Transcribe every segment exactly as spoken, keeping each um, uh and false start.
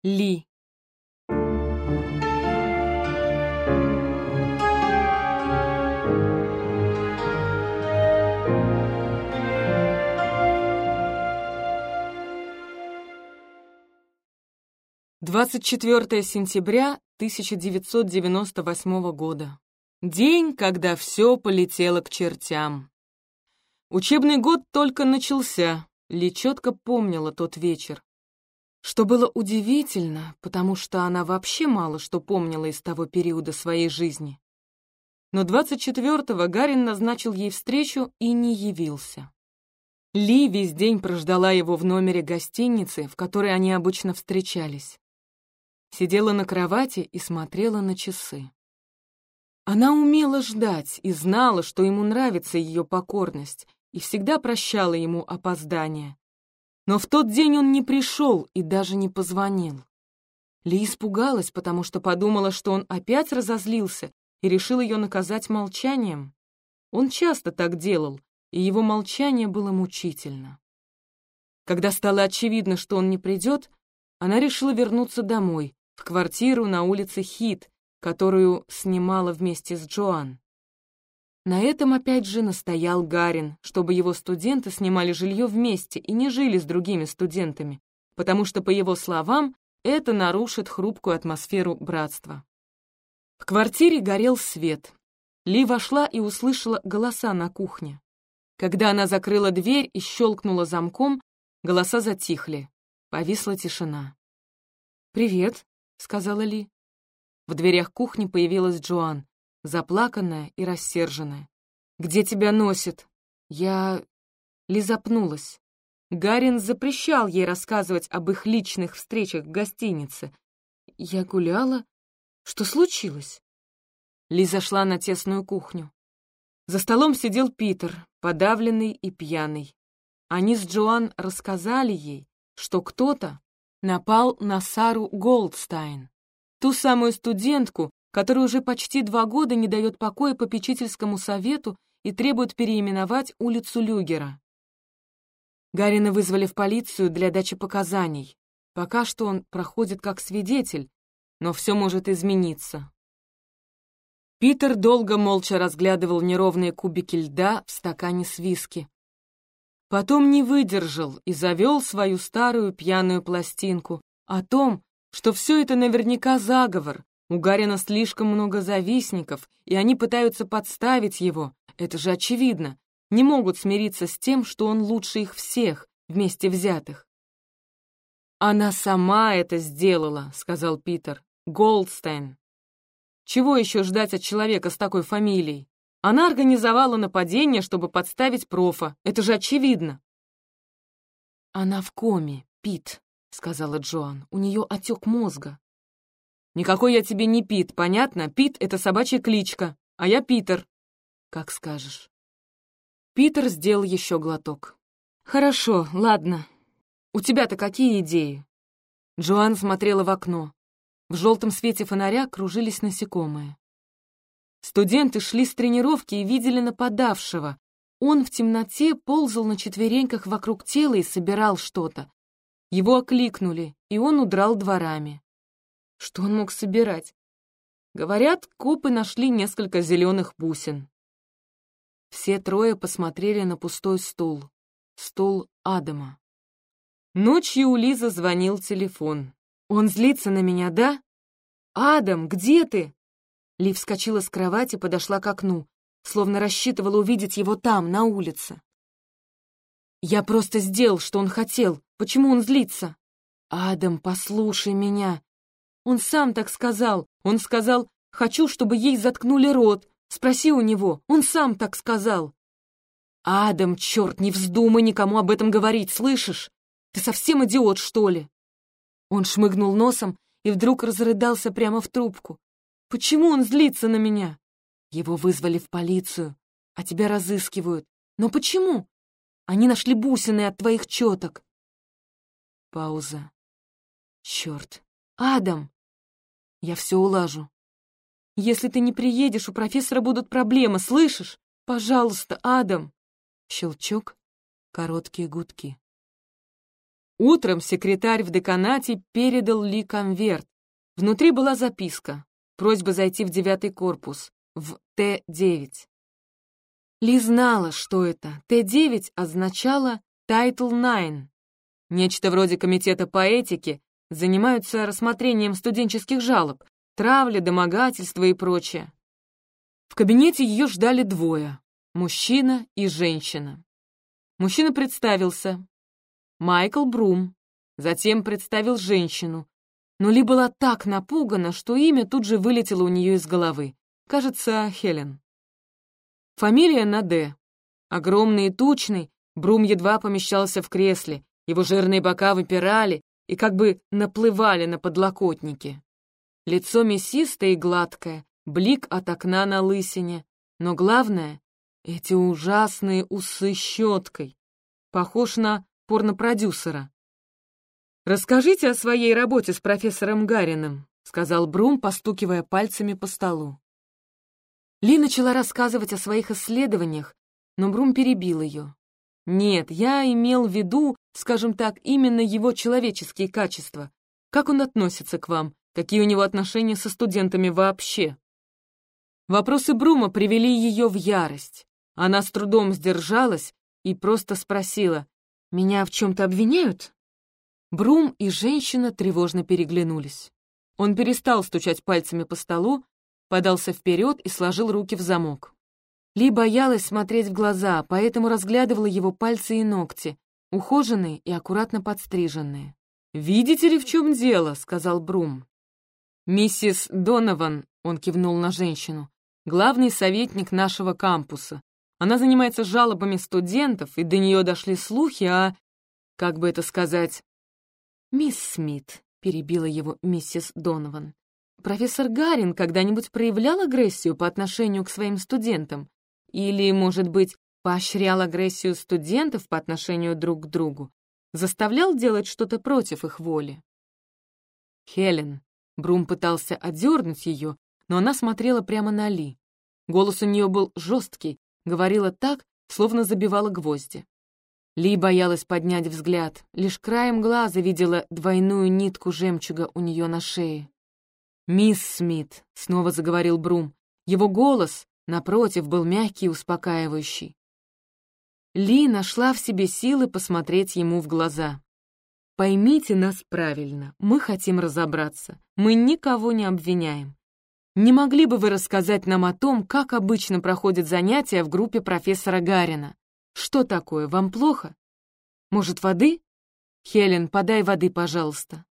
Ли. двадцать четвёртое сентября тысяча девятьсот девяносто восьмого года. День, когда все полетело к чертям. Учебный год только начался, Ли четко помнила тот вечер. Что было удивительно, потому что она вообще мало что помнила из того периода своей жизни. Но двадцать четвёртого Гарин назначил ей встречу и не явился. Ли весь день прождала его в номере гостиницы, в которой они обычно встречались. Сидела на кровати и смотрела на часы. Она умела ждать и знала, что ему нравится ее покорность, и всегда прощала ему опоздание. Но в тот день он не пришел и даже не позвонил. Ли испугалась, потому что подумала, что он опять разозлился и решил ее наказать молчанием. Он часто так делал, и его молчание было мучительно. Когда стало очевидно, что он не придет, она решила вернуться домой, в квартиру на улице Хит, которую снимала вместе с Джоан. На этом опять же настоял Гарин, чтобы его студенты снимали жилье вместе и не жили с другими студентами, потому что, по его словам, это нарушит хрупкую атмосферу братства. В квартире горел свет. Ли вошла и услышала голоса на кухне. Когда она закрыла дверь и щелкнула замком, голоса затихли. Повисла тишина. «Привет», — сказала Ли. В дверях кухни появилась Джоан, заплаканная и рассерженная. «Где тебя носит?» «Я...» Ли запнулась. Гарин запрещал ей рассказывать об их личных встречах в гостинице. «Я гуляла? Что случилось?» Ли зашла на тесную кухню. За столом сидел Питер, подавленный и пьяный. Они с Джоан рассказали ей, что кто-то напал на Сару Голдстайн, ту самую студентку, которая уже почти два года не дает покоя попечительскому совету и требует переименовать улицу Люгера. Гарина вызвали в полицию для дачи показаний. Пока что он проходит как свидетель, но все может измениться. Питер долго молча разглядывал неровные кубики льда в стакане с виски. Потом не выдержал и завел свою старую пьяную пластинку о том, что все это наверняка заговор. У Гарина слишком много завистников, и они пытаются подставить его. Это же очевидно. Не могут смириться с тем, что он лучше их всех, вместе взятых. «Она сама это сделала», — сказал Питер. «Голдстайн. Чего еще ждать от человека с такой фамилией? Она организовала нападение, чтобы подставить профа. Это же очевидно». «Она в коме, Пит», — сказала Джоан. «У нее отек мозга». «Никакой я тебе не Пит, понятно? Пит — это собачья кличка, а я Питер». «Как скажешь». Питер сделал еще глоток. «Хорошо, ладно. У тебя-то какие идеи?» Джоан смотрела в окно. В желтом свете фонаря кружились насекомые. Студенты шли с тренировки и видели нападавшего. Он в темноте ползал на четвереньках вокруг тела и собирал что-то. Его окликнули, и он удрал дворами. Что он мог собирать? Говорят, копы нашли несколько зеленых бусин. Все трое посмотрели на пустой стул. Стул Адама. Ночью у Лизы звонил телефон. «Он злится на меня, да? Адам, где ты?» Ли вскочила с кровати, подошла к окну, словно рассчитывала увидеть его там, на улице. «Я просто сделал, что он хотел. Почему он злится?» «Адам, послушай меня. Он сам так сказал. Он сказал, хочу, чтобы ей заткнули рот. Спроси у него. Он сам так сказал». «Адам, черт, не вздумай никому об этом говорить, слышишь? Ты совсем идиот, что ли?» Он шмыгнул носом и вдруг разрыдался прямо в трубку. «Почему он злится на меня?» «Его вызвали в полицию, а тебя разыскивают. Но почему? Они нашли бусины от твоих четок». Пауза. «Черт. Адам!» «Я все улажу. Если ты не приедешь, у профессора будут проблемы, слышишь? Пожалуйста, Адам!» Щелчок, короткие гудки. Утром секретарь в деканате передал Ли конверт. Внутри была записка, просьба зайти в девятый корпус, в Т девять. Ли знала, что это. Т девять означало Тайтл девять. Нечто вроде комитета по этике, занимаются рассмотрением студенческих жалоб, травли, домогательства и прочее. В кабинете ее ждали двое — мужчина и женщина. Мужчина представился. Майкл Брум. Затем представил женщину. Но Ли была так напугана, что имя тут же вылетело у нее из головы. Кажется, Хелен. Фамилия на «Д». Огромный и тучный, Брум едва помещался в кресле, его жирные бока выпирали и как бы наплывали на подлокотнике. Лицо мясистое и гладкое, блик от окна на лысине. Но главное — эти ужасные усы щеткой. Похож на порнопродюсера. «Расскажите о своей работе с профессором Гарином», — сказал Брум, постукивая пальцами по столу. Ли начала рассказывать о своих исследованиях, но Брум перебил ее. «Нет, я имел в виду, скажем так, именно его человеческие качества. Как он относится к вам? Какие у него отношения со студентами вообще?» Вопросы Брума привели ее в ярость. Она с трудом сдержалась и просто спросила: «Меня в чем-то обвиняют?» Брум и женщина тревожно переглянулись. Он перестал стучать пальцами по столу, подался вперед и сложил руки в замок. Ли боялась смотреть в глаза, поэтому разглядывала его пальцы и ногти, ухоженные и аккуратно подстриженные. «Видите ли, в чем дело?» — сказал Брум. «Миссис Донован», — он кивнул на женщину, — «главный советник нашего кампуса. Она занимается жалобами студентов, и до нее дошли слухи о... как бы это сказать...» «Мисс Смит», — перебила его миссис Донован, — «профессор Гарин когда-нибудь проявлял агрессию по отношению к своим студентам? Или, может быть, поощрял агрессию студентов по отношению друг к другу? Заставлял делать что-то против их воли?» «Хелен», — Брум пытался отдернуть ее, но она смотрела прямо на Ли. Голос у нее был жесткий, говорила так, словно забивала гвозди. Ли боялась поднять взгляд, лишь краем глаза видела двойную нитку жемчуга у нее на шее. «Мисс Смит», — снова заговорил Брум. Его голос, напротив, был мягкий и успокаивающий. Ли нашла в себе силы посмотреть ему в глаза. «Поймите нас правильно, мы хотим разобраться, мы никого не обвиняем. Не могли бы вы рассказать нам о том, как обычно проходят занятия в группе профессора Гарина? Что такое, вам плохо? Может, воды? Хелен, подай воды, пожалуйста».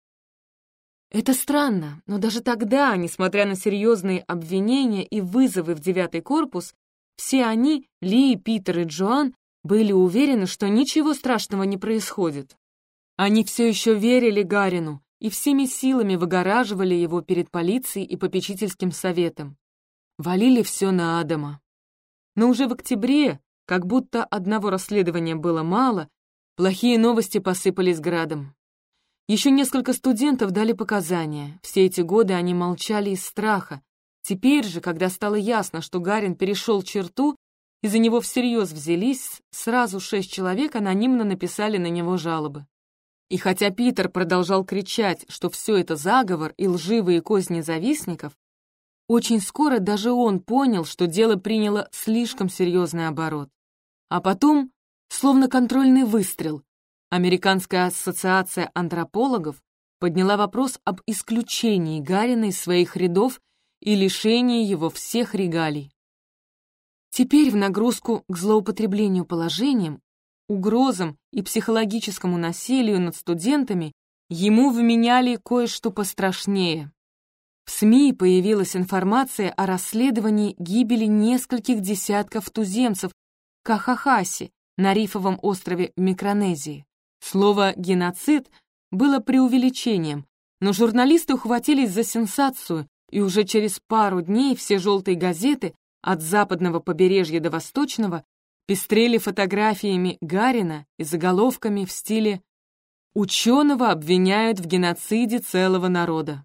Это странно, но даже тогда, несмотря на серьезные обвинения и вызовы в девятый корпус, все они, Ли, Питер и Джоан, были уверены, что ничего страшного не происходит. Они все еще верили Гарину и всеми силами выгораживали его перед полицией и попечительским советом. Валили все на Адама. Но уже в октябре, как будто одного расследования было мало, плохие новости посыпались градом. Еще несколько студентов дали показания. Все эти годы они молчали из страха. Теперь же, когда стало ясно, что Гарин перешел черту, и за него всерьез взялись, сразу шесть человек анонимно написали на него жалобы. И хотя Питер продолжал кричать, что все это заговор и лживые козни завистников, очень скоро даже он понял, что дело приняло слишком серьезный оборот. А потом, словно контрольный выстрел, Американская ассоциация антропологов подняла вопрос об исключении Гарина из своих рядов и лишении его всех регалий. Теперь в нагрузку к злоупотреблению положением, угрозам и психологическому насилию над студентами ему вменяли кое-что пострашнее. В СМИ появилась информация о расследовании гибели нескольких десятков туземцев в Кахахаси на Рифовом острове в Микронезии. Слово «геноцид» было преувеличением, но журналисты ухватились за сенсацию, и уже через пару дней все желтые газеты от западного побережья до восточного пестрели фотографиями Гарина и заголовками в стиле «Ученого обвиняют в геноциде целого народа».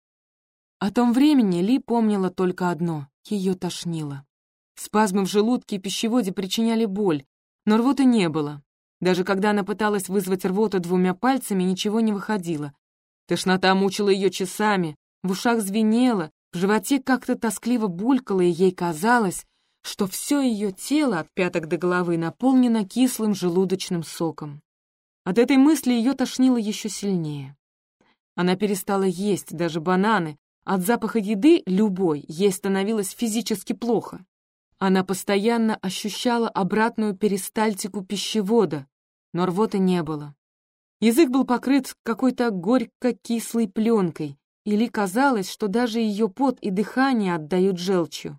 О том времени Ли помнила только одно — ее тошнило. Спазмы в желудке и пищеводе причиняли боль, но рвоты не было. Даже когда она пыталась вызвать рвоту двумя пальцами, ничего не выходило. Тошнота мучила ее часами, в ушах звенело, в животе как-то тоскливо булькало, и ей казалось, что все ее тело от пяток до головы наполнено кислым желудочным соком. От этой мысли ее тошнило еще сильнее. Она перестала есть даже бананы. От запаха еды, любой, ей становилось физически плохо. Она постоянно ощущала обратную перистальтику пищевода, но рвоты не было. Язык был покрыт какой-то горько-кислой пленкой, и Ли казалось, что даже ее пот и дыхание отдают желчью.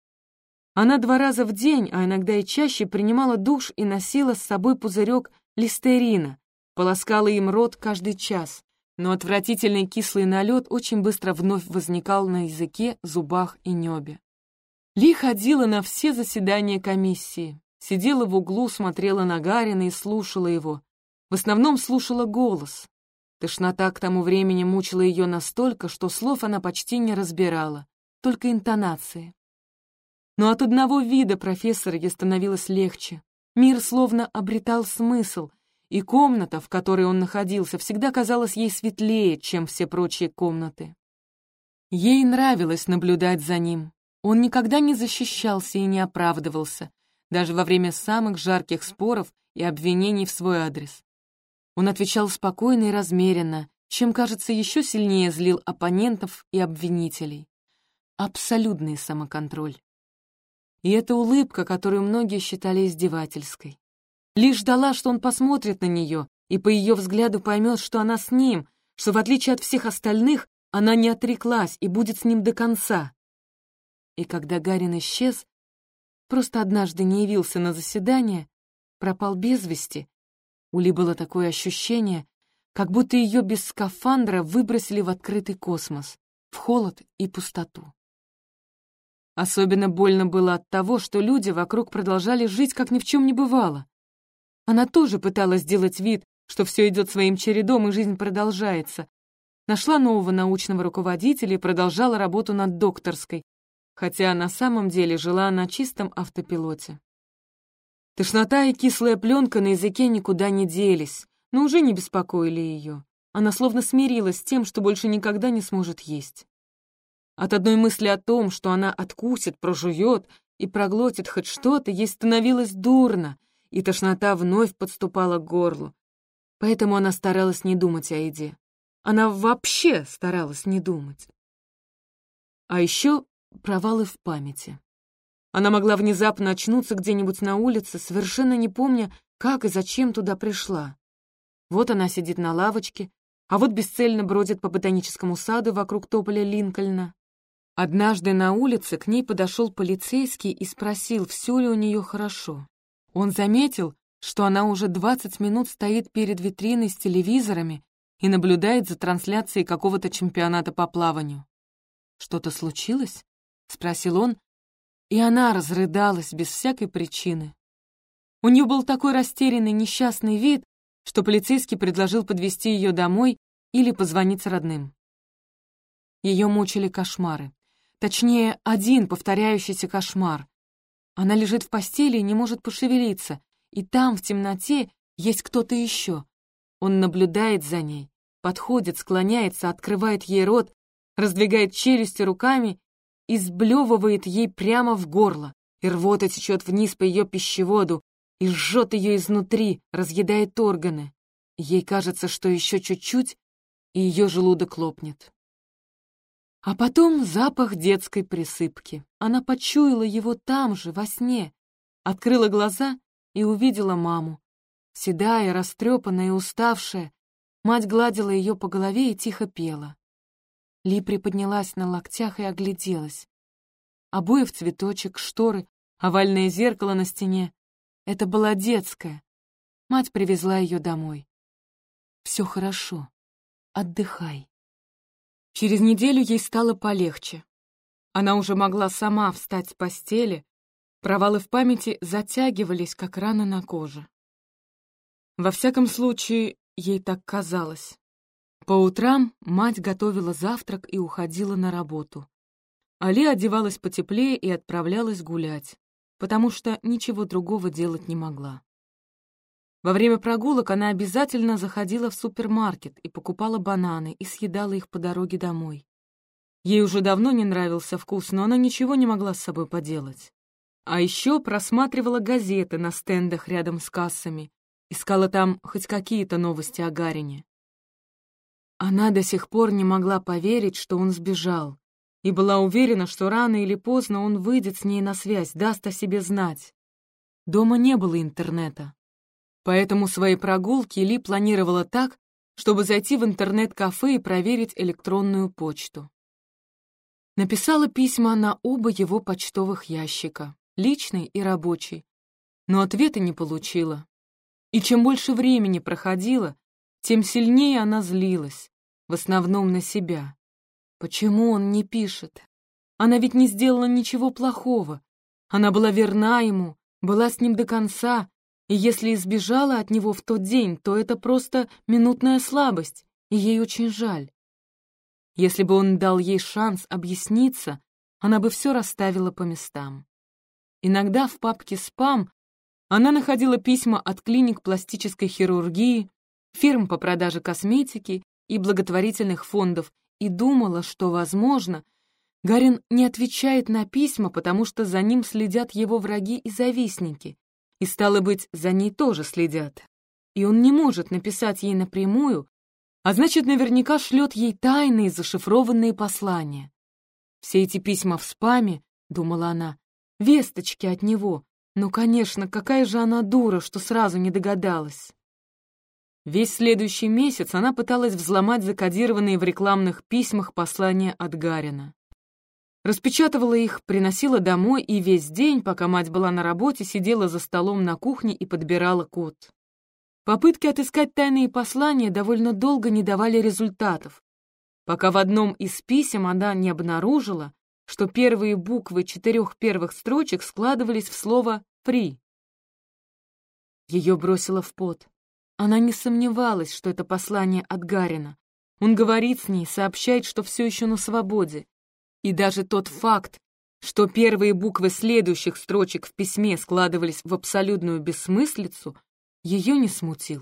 Она два раза в день, а иногда и чаще, принимала душ и носила с собой пузырек листерина, полоскала им рот каждый час, но отвратительный кислый налет очень быстро вновь возникал на языке, зубах и небе. Ли ходила на все заседания комиссии, сидела в углу, смотрела на Гарина и слушала его. В основном слушала голос. Тошнота к тому времени мучила ее настолько, что слов она почти не разбирала, только интонации. Но от одного вида профессора ей становилось легче. Мир словно обретал смысл, и комната, в которой он находился, всегда казалась ей светлее, чем все прочие комнаты. Ей нравилось наблюдать за ним. Он никогда не защищался и не оправдывался, даже во время самых жарких споров и обвинений в свой адрес. Он отвечал спокойно и размеренно, чем, кажется, еще сильнее злил оппонентов и обвинителей. Абсолютный самоконтроль. И эта улыбка, которую многие считали издевательской. Ли ждала, что он посмотрит на нее и по ее взгляду поймет, что она с ним, что в отличие от всех остальных она не отреклась и будет с ним до конца. И когда Гарин исчез, просто однажды не явился на заседание, пропал без вести, у Ли было такое ощущение, как будто ее без скафандра выбросили в открытый космос, в холод и пустоту. Особенно больно было от того, что люди вокруг продолжали жить, как ни в чем не бывало. Она тоже пыталась сделать вид, что все идет своим чередом и жизнь продолжается. Нашла нового научного руководителя и продолжала работу над докторской, хотя на самом деле жила на чистом автопилоте. Тошнота и кислая пленка на языке никуда не делись, но уже не беспокоили ее. Она словно смирилась с тем, что больше никогда не сможет есть. От одной мысли о том, что она откусит, прожует и проглотит хоть что-то, ей становилось дурно, и тошнота вновь подступала к горлу. Поэтому она старалась не думать о еде. Она вообще старалась не думать. А еще провалы в памяти. Она могла внезапно очнуться где-нибудь на улице, совершенно не помня, как и зачем туда пришла. Вот она сидит на лавочке, а вот бесцельно бродит по ботаническому саду вокруг тополя Линкольна. Однажды на улице к ней подошел полицейский и спросил, все ли у нее хорошо. Он заметил, что она уже двадцать минут стоит перед витриной с телевизорами и наблюдает за трансляцией какого-то чемпионата по плаванию. «Что-то случилось?» — спросил он, и она разрыдалась без всякой причины. У нее был такой растерянный несчастный вид, что полицейский предложил подвезти ее домой или позвонить родным. Ее мучили кошмары. Точнее, один повторяющийся кошмар. Она лежит в постели и не может пошевелиться, и там, в темноте, есть кто-то еще. Он наблюдает за ней, подходит, склоняется, открывает ей рот, раздвигает челюсти руками и сблевывает ей прямо в горло, и рвота течет вниз по ее пищеводу и жжет ее изнутри, разъедает органы. Ей кажется, что еще чуть-чуть, и ее желудок лопнет. А потом запах детской присыпки. Она почуяла его там же, во сне, открыла глаза и увидела маму. Седая, растрепанная и уставшая, мать гладила ее по голове и тихо пела. Ли приподнялась на локтях и огляделась. Обои в цветочек, шторы, овальное зеркало на стене. Это была детская. Мать привезла ее домой. «Все хорошо. Отдыхай». Через неделю ей стало полегче. Она уже могла сама встать с постели, провалы в памяти затягивались, как раны на коже. Во всяком случае, ей так казалось. По утрам мать готовила завтрак и уходила на работу. Али одевалась потеплее и отправлялась гулять, потому что ничего другого делать не могла. Во время прогулок она обязательно заходила в супермаркет и покупала бананы и съедала их по дороге домой. Ей уже давно не нравился вкус, но она ничего не могла с собой поделать. А еще просматривала газеты на стендах рядом с кассами, искала там хоть какие-то новости о Гарине. Она до сих пор не могла поверить, что он сбежал, и была уверена, что рано или поздно он выйдет с ней на связь, даст о себе знать. Дома не было интернета. Поэтому свои прогулки Ли планировала так, чтобы зайти в интернет-кафе и проверить электронную почту. Написала письма на оба его почтовых ящика, личный и рабочий, но ответа не получила. И чем больше времени проходило, тем сильнее она злилась, в основном на себя. Почему он не пишет? Она ведь не сделала ничего плохого. Она была верна ему, была с ним до конца, и если избежала от него в тот день, то это просто минутная слабость, и ей очень жаль. Если бы он дал ей шанс объясниться, она бы все расставила по местам. Иногда в папке «Спам» она находила письма от клиник пластической хирургии, фирм по продаже косметики и благотворительных фондов и думала, что, возможно, Гарин не отвечает на письма, потому что за ним следят его враги и завистники, и, стало быть, за ней тоже следят. И он не может написать ей напрямую, а значит, наверняка шлет ей тайные зашифрованные послания. Все эти письма в спаме, думала она, весточки от него. Ну, конечно, какая же она дура, что сразу не догадалась. Весь следующий месяц она пыталась взломать закодированные в рекламных письмах послания от Гарина. Распечатывала их, приносила домой и весь день, пока мать была на работе, сидела за столом на кухне и подбирала код. Попытки отыскать тайные послания довольно долго не давали результатов, пока в одном из писем она не обнаружила, что первые буквы четырех первых строчек складывались в слово «фри». Ее бросило в пот. Она не сомневалась, что это послание от Гарина. Он говорит с ней, сообщает, что все еще на свободе. И даже тот факт, что первые буквы следующих строчек в письме складывались в абсолютную бессмыслицу, ее не смутил.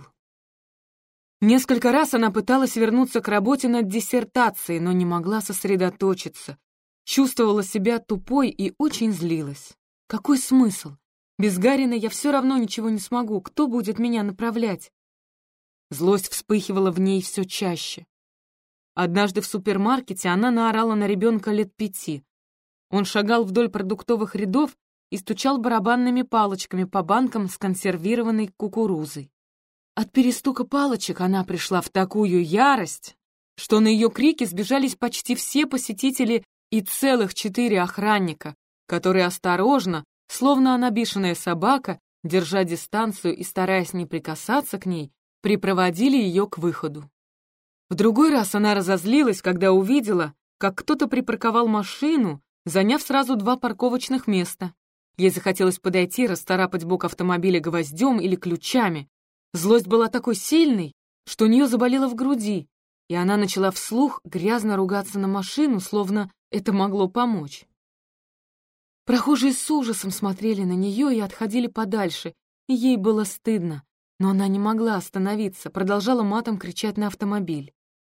Несколько раз она пыталась вернуться к работе над диссертацией, но не могла сосредоточиться. Чувствовала себя тупой и очень злилась. Какой смысл? Без Гарина я все равно ничего не смогу. Кто будет меня направлять? Злость вспыхивала в ней все чаще. Однажды в супермаркете она наорала на ребенка лет пяти. Он шагал вдоль продуктовых рядов и стучал барабанными палочками по банкам с консервированной кукурузой. От перестука палочек она пришла в такую ярость, что на ее крики сбежались почти все посетители и целых четыре охранника, которые осторожно, словно она бешеная собака, держа дистанцию и стараясь не прикасаться к ней, припроводили ее к выходу. В другой раз она разозлилась, когда увидела, как кто-то припарковал машину, заняв сразу два парковочных места. Ей захотелось подойти и расцарапать бок автомобиля гвоздем или ключами. Злость была такой сильной, что у нее заболело в груди, и она начала вслух грязно ругаться на машину, словно это могло помочь. Прохожие с ужасом смотрели на нее и отходили подальше, и ей было стыдно, но она не могла остановиться, продолжала матом кричать на автомобиль.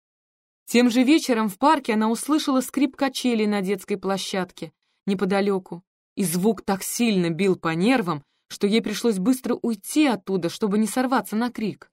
Тем же вечером в парке она услышала скрип качелей на детской площадке неподалеку, и звук так сильно бил по нервам, что ей пришлось быстро уйти оттуда, чтобы не сорваться на крик.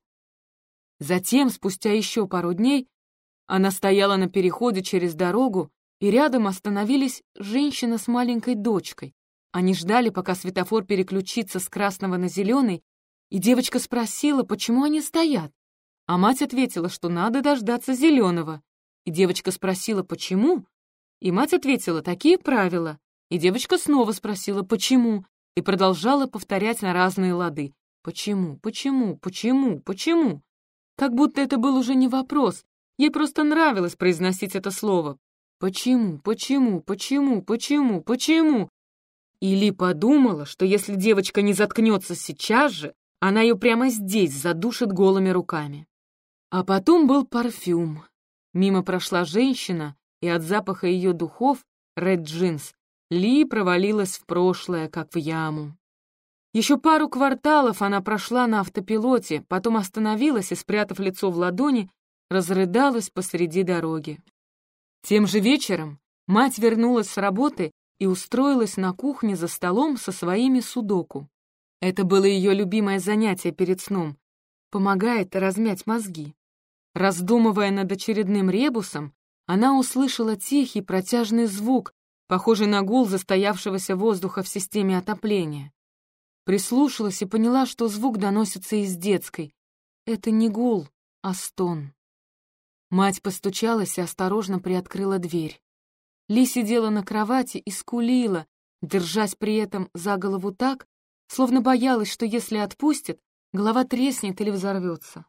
Затем, спустя еще пару дней, она стояла на переходе через дорогу, и рядом остановились женщина с маленькой дочкой. Они ждали, пока светофор переключится с красного на зеленый, и девочка спросила, почему они стоят. А мать ответила, что надо дождаться зеленого. И девочка спросила, почему? И мать ответила, такие правила. И девочка снова спросила, почему? И продолжала повторять на разные лады. Почему, почему, почему, почему? Как будто это был уже не вопрос. Ей просто нравилось произносить это слово. Почему, почему, почему, почему, почему? И Ли подумала, что если девочка не заткнется сейчас же, она ее прямо здесь задушит голыми руками. А потом был парфюм. Мимо прошла женщина, и от запаха ее духов, Red Jeans, Ли провалилась в прошлое, как в яму. Еще пару кварталов она прошла на автопилоте, потом остановилась и, спрятав лицо в ладони, разрыдалась посреди дороги. Тем же вечером мать вернулась с работы и устроилась на кухне за столом со своими судоку. Это было ее любимое занятие перед сном. Помогает размять мозги. Раздумывая над очередным ребусом, она услышала тихий протяжный звук, похожий на гул застоявшегося воздуха в системе отопления. Прислушалась и поняла, что звук доносится из детской. Это не гул, а стон. Мать постучалась и осторожно приоткрыла дверь. Ли сидела на кровати и скулила, держась при этом за голову так, словно боялась, что если отпустит, голова треснет или взорвется.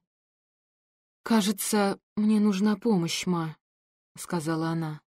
«Кажется, мне нужна помощь, ма», — сказала она.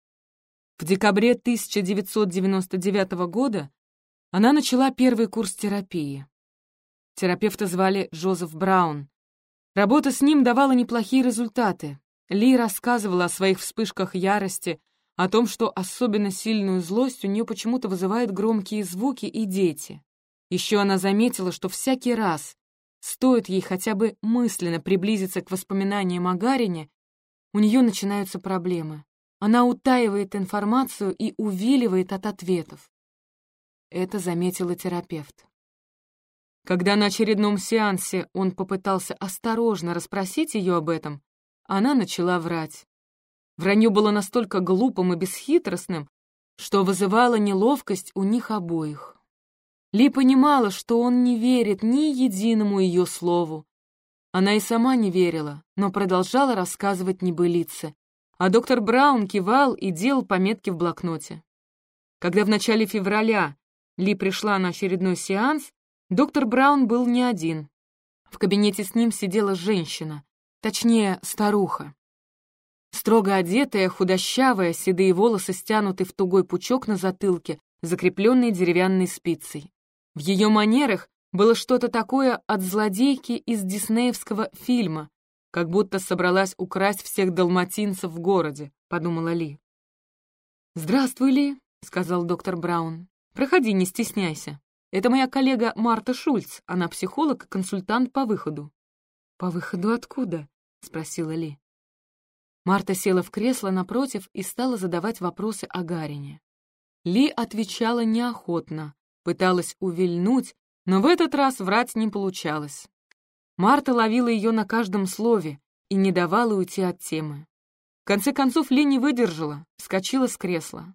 В декабре тысяча девятьсот девяносто девятого года она начала первый курс терапии. Терапевта звали Джозеф Браун. Работа с ним давала неплохие результаты. Ли рассказывала о своих вспышках ярости, о том, что особенно сильную злость у нее почему-то вызывают громкие звуки и дети. Еще она заметила, что всякий раз, стоит ей хотя бы мысленно приблизиться к воспоминаниям о Гарине, у нее начинаются проблемы. Она утаивает информацию и увиливает от ответов. Это заметила терапевт. Когда на очередном сеансе он попытался осторожно расспросить ее об этом, она начала врать. Вранье было настолько глупым и бесхитростным, что вызывало неловкость у них обоих. Ли понимала, что он не верит ни единому ее слову. Она и сама не верила, но продолжала рассказывать небылицы, а доктор Браун кивал и делал пометки в блокноте. Когда в начале февраля Ли пришла на очередной сеанс, доктор Браун был не один. В кабинете с ним сидела женщина, точнее, старуха. Строго одетая, худощавая, седые волосы стянуты в тугой пучок на затылке, закрепленный деревянной спицей. В ее манерах было что-то такое от злодейки из диснеевского фильма, как будто собралась украсть всех далматинцев в городе, подумала Ли. «Здравствуй, Ли», — сказал доктор Браун. «Проходи, не стесняйся. Это моя коллега Марта Шульц, она психолог и консультант по выходу». «По выходу откуда?» — спросила Ли. Марта села в кресло напротив и стала задавать вопросы о Гарине. Ли отвечала неохотно, пыталась увильнуть, но в этот раз врать не получалось. Марта ловила ее на каждом слове и не давала уйти от темы. В конце концов Ли не выдержала, вскочила с кресла.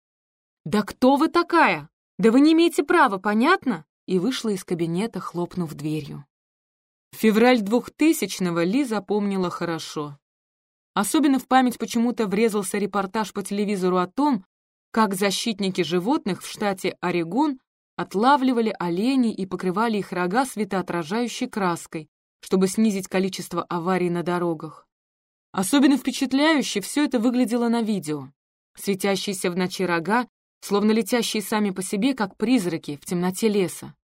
«Да кто вы такая? Да вы не имеете права, понятно?» И вышла из кабинета, хлопнув дверью. Февраль двухтысячного Ли запомнила хорошо. Особенно в память почему-то врезался репортаж по телевизору о том, как защитники животных в штате Орегон отлавливали оленей и покрывали их рога светоотражающей краской, чтобы снизить количество аварий на дорогах. Особенно впечатляюще все это выглядело на видео. Светящиеся в ночи рога, словно летящие сами по себе, как призраки в темноте леса.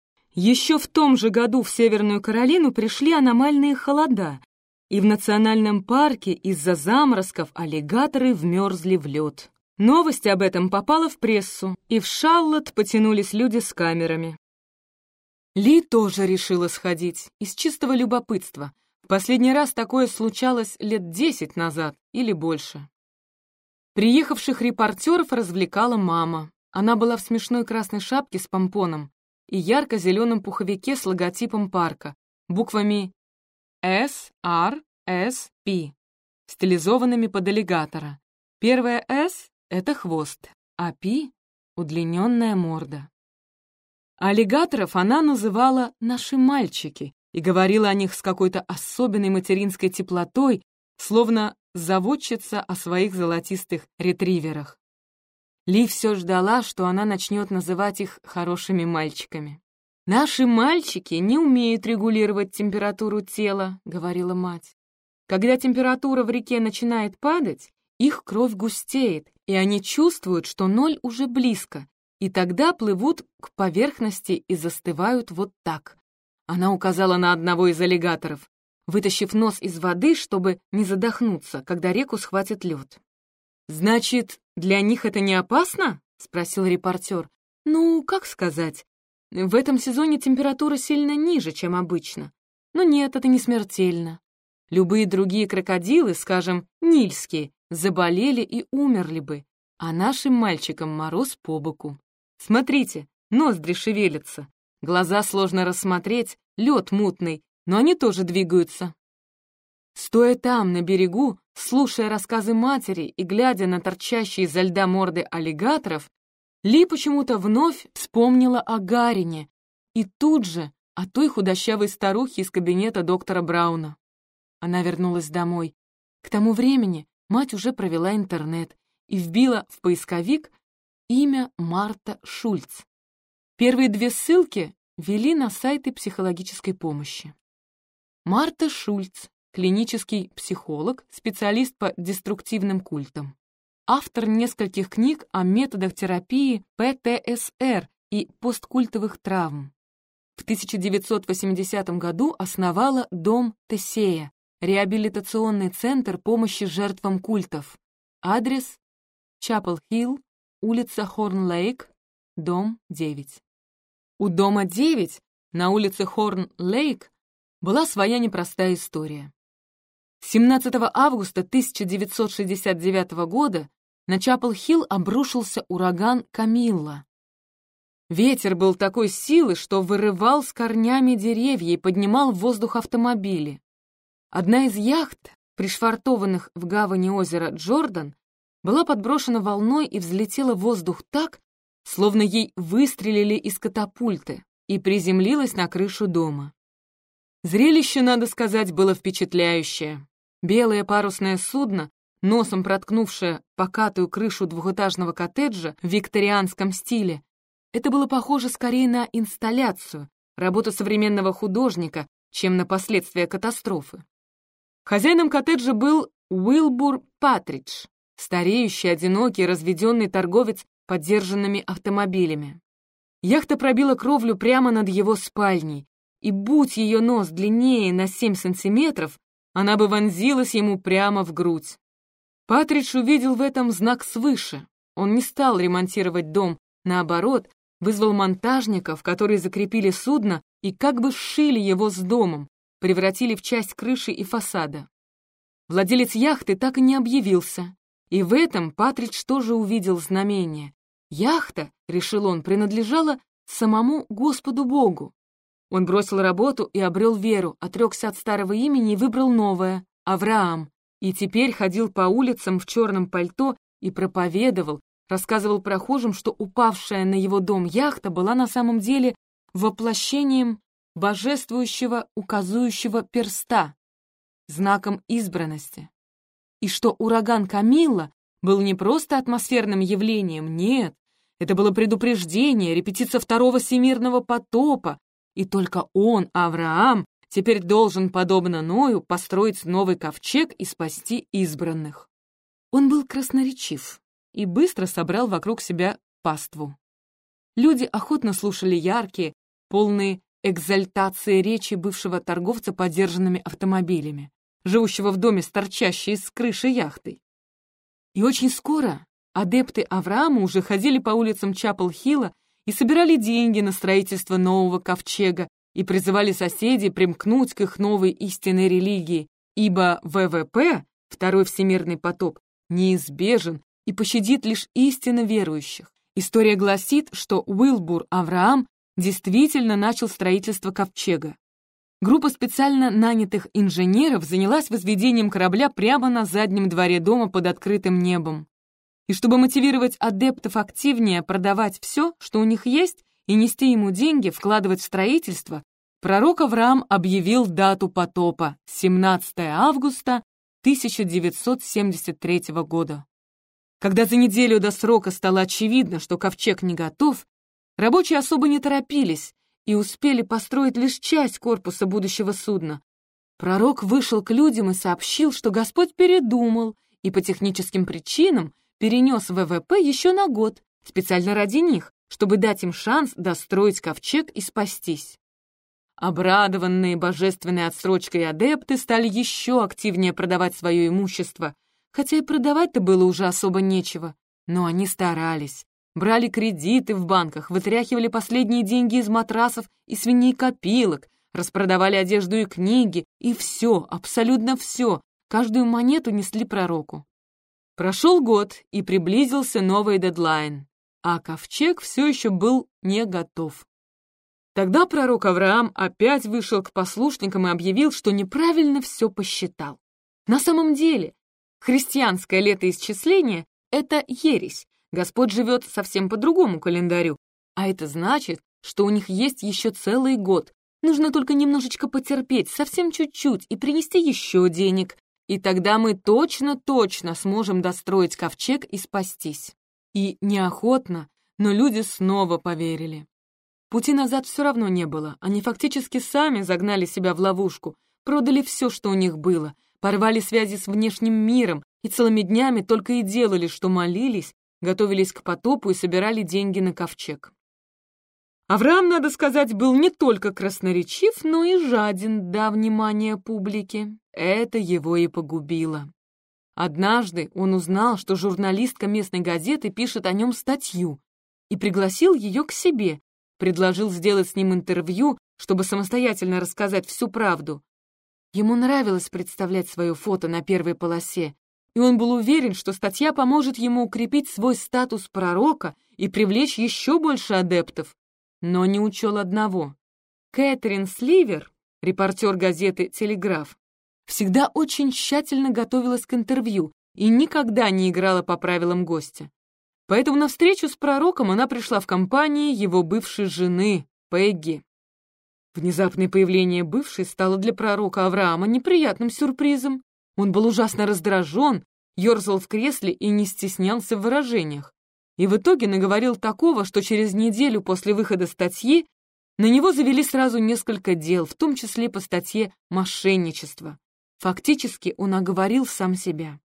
Еще в том же году в Северную Каролину пришли аномальные холода, и в национальном парке из-за заморозков аллигаторы вмерзли в лед. Новость об этом попала в прессу, и в Шарлотт потянулись люди с камерами. Ли тоже решила сходить, из чистого любопытства. В последний раз такое случалось лет десять назад или больше. Приехавших репортеров развлекала мама. Она была в смешной красной шапке с помпоном и ярко-зеленом пуховике с логотипом парка, буквами эс ар эс пи, стилизованными под аллигатора. Первое «С» — это хвост, а «Пи» — удлиненная морда. Аллигаторов она называла «наши мальчики» и говорила о них с какой-то особенной материнской теплотой, словно заводчица о своих золотистых ретриверах. Ли все ждала, что она начнет называть их хорошими мальчиками. «Наши мальчики не умеют регулировать температуру тела», — говорила мать. «Когда температура в реке начинает падать, их кровь густеет, и они чувствуют, что ноль уже близко, и тогда плывут к поверхности и застывают вот так». Она указала на одного из аллигаторов, вытащив нос из воды, чтобы не задохнуться, когда реку схватит лед. «Значит, для них это не опасно?» — спросил репортер. «Ну, как сказать? В этом сезоне температура сильно ниже, чем обычно. Но нет, это не смертельно. Любые другие крокодилы, скажем, нильские, заболели и умерли бы, а нашим мальчикам мороз по боку. Смотрите, ноздри шевелятся, глаза сложно рассмотреть, лед мутный, но они тоже двигаются. Стоя там, на берегу, слушая рассказы матери и глядя на торчащие изо льда морды аллигаторов, Ли почему-то вновь вспомнила о Гарине и тут же о той худощавой старухе из кабинета доктора Брауна. Она вернулась домой. К тому времени мать уже провела интернет и вбила в поисковик имя Марта Шульц. Первые две ссылки вели на сайты психологической помощи. Марта Шульц, клинический психолог, специалист по деструктивным культам. Автор нескольких книг о методах терапии пэ тэ эс эр и посткультовых травм. В тысяча девятьсот восьмидесятом году основала Дом Тесея, реабилитационный центр помощи жертвам культов. Адрес — Чапел-Хилл, улица Хорн-Лейк, дом девять. У дома девять на улице Хорн-Лейк была своя непростая история. семнадцатого августа тысяча девятьсот шестьдесят девятого года на Чапел-Хилл обрушился ураган Камилла. Ветер был такой силы, что вырывал с корнями деревья и поднимал в воздух автомобили. Одна из яхт, пришвартованных в гавани озера Джордан, была подброшена волной и взлетела в воздух так, словно ей выстрелили из катапульты, и приземлилась на крышу дома. Зрелище, надо сказать, было впечатляющее. Белое парусное судно, носом проткнувшее покатую крышу двухэтажного коттеджа в викторианском стиле, это было похоже скорее на инсталляцию, работу современного художника, чем на последствия катастрофы. Хозяином коттеджа был Уилбур Патридж, стареющий, одинокий, разведенный торговец подержанными автомобилями. Яхта пробила кровлю прямо над его спальней, и будь ее нос длиннее на семь сантиметров, она бы вонзилась ему прямо в грудь. Патридж увидел в этом знак свыше. Он не стал ремонтировать дом, наоборот, вызвал монтажников, которые закрепили судно и как бы сшили его с домом, превратили в часть крыши и фасада. Владелец яхты так и не объявился, и в этом Патридж тоже увидел знамение. Яхта, решил он, принадлежала самому Господу Богу. Он бросил работу и обрел веру, отрекся от старого имени и выбрал новое — Авраам, и теперь ходил по улицам в черном пальто и проповедовал, рассказывал прохожим, что упавшая на его дом яхта была на самом деле воплощением божествующего указующего перста, знаком избранности, и что ураган Камилла был не просто атмосферным явлением, нет, это было предупреждение, репетиция второго всемирного потопа, и только он, Авраам, теперь должен, подобно Ною, построить новый ковчег и спасти избранных. Он был красноречив и быстро собрал вокруг себя паству. Люди охотно слушали яркие, полные экзальтации речи бывшего торговца подержанными автомобилями, живущего в доме с торчащей из крыши яхтой. И очень скоро адепты Авраама уже ходили по улицам Чапел-Хилла и собирали деньги на строительство нового ковчега и призывали соседей примкнуть к их новой истинной религии, ибо вэ вэ пэ, Второй Всемирный потоп, неизбежен и пощадит лишь истинно верующих. История гласит, что Уилбур Авраам действительно начал строительство ковчега. Группа специально нанятых инженеров занялась возведением корабля прямо на заднем дворе дома под открытым небом. И чтобы мотивировать адептов активнее продавать все, что у них есть, и нести ему деньги, вкладывать в строительство, пророк Авраам объявил дату потопа — семнадцатое августа тысяча девятьсот семьдесят третьего года. Когда за неделю до срока стало очевидно, что ковчег не готов, рабочие особо не торопились и успели построить лишь часть корпуса будущего судна. Пророк вышел к людям и сообщил, что Господь передумал и по техническим причинам перенес вэ вэ пэ еще на год, специально ради них, чтобы дать им шанс достроить ковчег и спастись. Обрадованные божественной отсрочкой адепты стали еще активнее продавать свое имущество, хотя и продавать-то было уже особо нечего, но они старались. брали кредиты в банках, вытряхивали последние деньги из матрасов и свиней копилок, распродавали одежду и книги, и все, абсолютно все, каждую монету несли пророку. Прошел год, и приблизился новый дедлайн, а ковчег все еще был не готов. Тогда пророк Авраам опять вышел к послушникам и объявил, что неправильно все посчитал. На самом деле, христианское летоисчисление — это ересь. Господь живет совсем по другому календарю, а это значит, что у них есть еще целый год. Нужно только немножечко потерпеть, совсем чуть-чуть, и принести еще денег, и тогда мы точно-точно сможем достроить ковчег и спастись. И неохотно, но люди снова поверили. Пути назад все равно не было, они фактически сами загнали себя в ловушку, продали все, что у них было, порвали связи с внешним миром и целыми днями только и делали, что молились, готовились к потопу и собирали деньги на ковчег. Авраам, надо сказать, был не только красноречив, но и жаден до внимания публики. Это его и погубило. Однажды он узнал, что журналистка местной газеты пишет о нем статью, и пригласил ее к себе, предложил сделать с ним интервью, чтобы самостоятельно рассказать всю правду. Ему нравилось представлять свое фото на первой полосе, и он был уверен, что статья поможет ему укрепить свой статус пророка и привлечь еще больше адептов. Но не учел одного. Кэтрин Сливер, репортер газеты «Телеграф», всегда очень тщательно готовилась к интервью и никогда не играла по правилам гостя. Поэтому на встречу с пророком она пришла в компании его бывшей жены, Пегги. Внезапное появление бывшей стало для пророка Авраама неприятным сюрпризом. Он был ужасно раздражен, ерзал в кресле и не стеснялся в выражениях. И в итоге наговорил такого, что через неделю после выхода статьи на него завели сразу несколько дел, в том числе по статье «Мошенничество». Фактически он оговорил сам себя.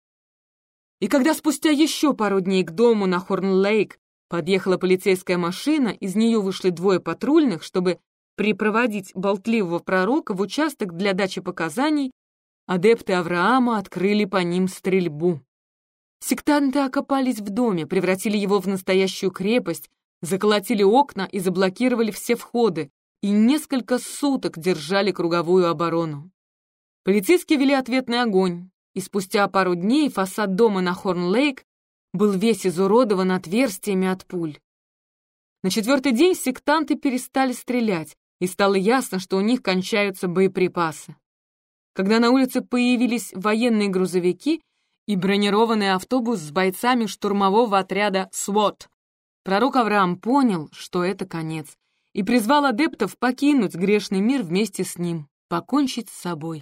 И когда спустя еще пару дней к дому на Хорн-Лейк подъехала полицейская машина, из нее вышли двое патрульных, чтобы припроводить болтливого пророка в участок для дачи показаний, адепты Авраама открыли по ним стрельбу. Сектанты окопались в доме, превратили его в настоящую крепость, заколотили окна и заблокировали все входы, и несколько суток держали круговую оборону. Полицейские вели ответный огонь, и спустя пару дней фасад дома на Хорн-Лейк был весь изуродован отверстиями от пуль. На четвертый день сектанты перестали стрелять, и стало ясно, что у них кончаются боеприпасы. Когда на улице появились военные грузовики и бронированный автобус с бойцами штурмового отряда свот, пророк Авраам понял, что это конец, и призвал адептов покинуть грешный мир вместе с ним, покончить с собой.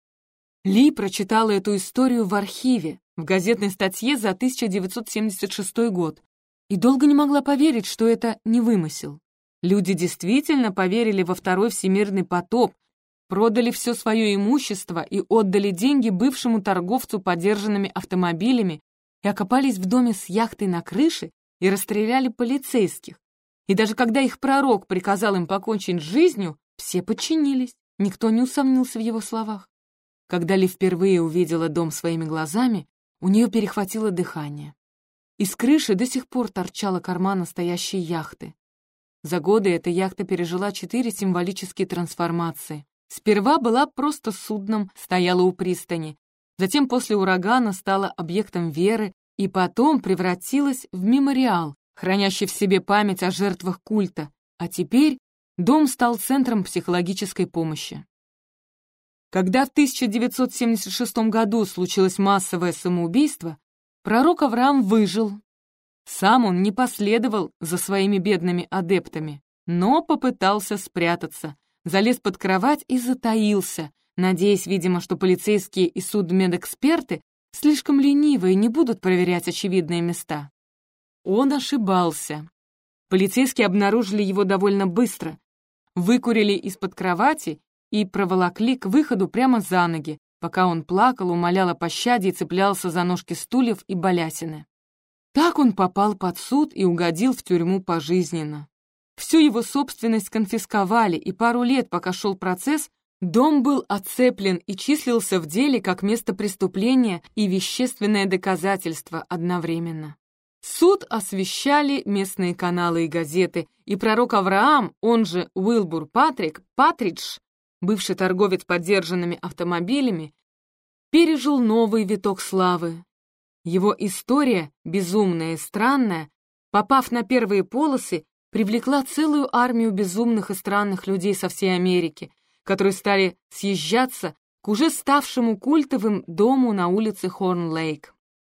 Ли прочитала эту историю в архиве, в газетной статье за тысяча девятьсот семьдесят шестой год, и долго не могла поверить, что это не вымысел. Люди действительно поверили во второй всемирный потоп, продали все свое имущество и отдали деньги бывшему торговцу подержанными автомобилями и окопались в доме с яхтой на крыше и расстреляли полицейских. И даже когда их пророк приказал им покончить с жизнью, все подчинились, никто не усомнился в его словах. Когда Ли впервые увидела дом своими глазами, у нее перехватило дыхание. Из крыши до сих пор торчала корма настоящей яхты. За годы эта яхта пережила четыре символические трансформации. Сперва была просто судном, стояла у пристани, затем после урагана стала объектом веры и потом превратилась в мемориал, хранящий в себе память о жертвах культа, а теперь дом стал центром психологической помощи. Когда в тысяча девятьсот семьдесят шестом году случилось массовое самоубийство, пророк Авраам выжил. Сам он не последовал за своими бедными адептами, но попытался спрятаться, залез под кровать и затаился, надеясь, видимо, что полицейские и судмедэксперты слишком ленивы и не будут проверять очевидные места. Он ошибался. Полицейские обнаружили его довольно быстро, выкурили из-под кровати и проволокли к выходу прямо за ноги, пока он плакал, умолял о пощаде и цеплялся за ножки стульев и балясины. Так он попал под суд и угодил в тюрьму пожизненно. Всю его собственность конфисковали, и пару лет, пока шел процесс, дом был оцеплен и числился в деле как место преступления и вещественное доказательство одновременно. Суд освещали местные каналы и газеты, и пророк Авраам, он же Уилбур Патрик, Патридж, бывший торговец подержанными автомобилями, пережил новый виток славы. Его история, безумная и странная, попав на первые полосы, привлекла целую армию безумных и странных людей со всей Америки, которые стали съезжаться к уже ставшему культовым дому на улице Хорн-Лейк.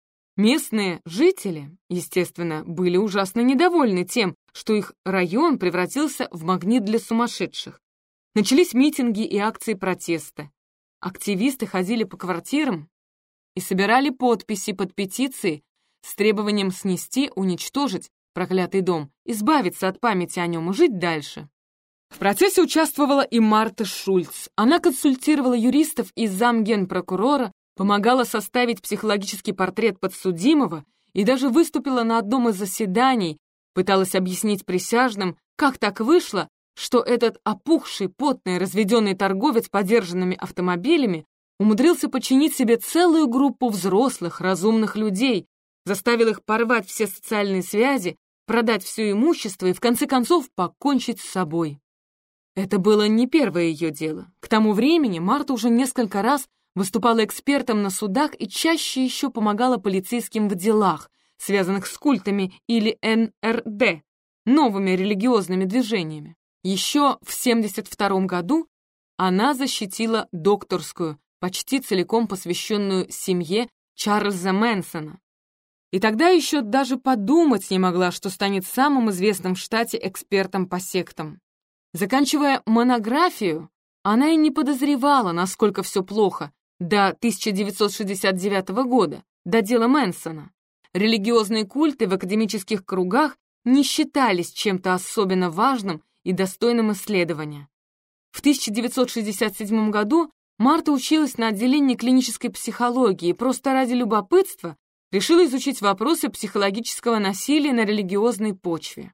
Местные жители, естественно, были ужасно недовольны тем, что их район превратился в магнит для сумасшедших. Начались митинги и акции протеста. Активисты ходили по квартирам и собирали подписи под петиции с требованием снести, уничтожить проклятый дом, избавиться от памяти о нем и жить дальше. В процессе участвовала и Марта Шульц. Она консультировала юристов и замгенпрокурора, помогала составить психологический портрет подсудимого и даже выступила на одном из заседаний, пыталась объяснить присяжным, как так вышло, что этот опухший, потный, разведенный торговец подержанными автомобилями умудрился подчинить себе целую группу взрослых, разумных людей, заставил их порвать все социальные связи, продать все имущество и, в конце концов, покончить с собой. Это было не первое ее дело. К тому времени Марта уже несколько раз выступала экспертом на судах и чаще еще помогала полицейским в делах, связанных с культами или эн эр дэ, новыми религиозными движениями. Еще в семьдесят втором году она защитила докторскую, почти целиком посвященную семье Чарльза Мэнсона. И тогда еще даже подумать не могла, что станет самым известным в штате экспертом по сектам. Заканчивая монографию, она и не подозревала, насколько все плохо, до тысяча девятьсот шестьдесят девятого года, до дела Мэнсона. Религиозные культы в академических кругах не считались чем-то особенно важным и достойным исследования. В тысяча девятьсот шестьдесят седьмом году Марта училась на отделении клинической психологии и просто ради любопытства решила изучить вопросы психологического насилия на религиозной почве.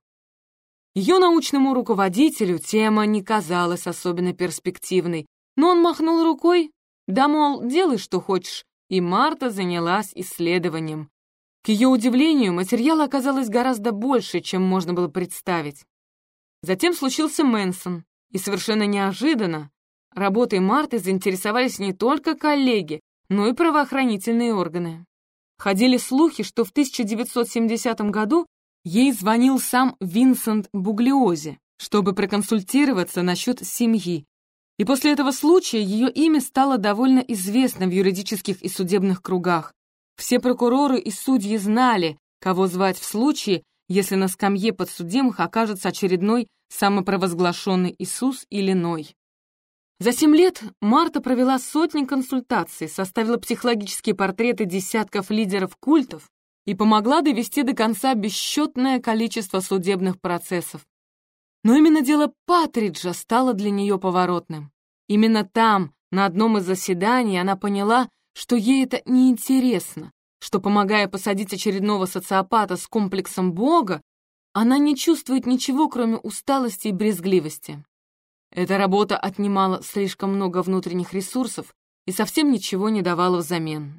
Ее научному руководителю тема не казалась особенно перспективной, но он махнул рукой, да, мол, делай, что хочешь, и Марта занялась исследованием. К ее удивлению, материала оказалось гораздо больше, чем можно было представить. Затем случился Мэнсон, и совершенно неожиданно работой Марты заинтересовались не только коллеги, но и правоохранительные органы. Ходили слухи, что в тысяча девятьсот семидесятом году ей звонил сам Винсент Буглиози, чтобы проконсультироваться насчет семьи, и после этого случая ее имя стало довольно известно в юридических и судебных кругах. Все прокуроры и судьи знали, кого звать в случае, если на скамье подсудимых окажется очередной самопровозглашенный Иисус или Ной. За семь лет Марта провела сотни консультаций, составила психологические портреты десятков лидеров культов и помогла довести до конца бесчетное количество судебных процессов. Но именно дело Патриджа стало для нее поворотным. Именно там, на одном из заседаний, она поняла, что ей это неинтересно, что, помогая посадить очередного социопата с комплексом Бога, она не чувствует ничего, кроме усталости и брезгливости. Эта работа отнимала слишком много внутренних ресурсов и совсем ничего не давала взамен.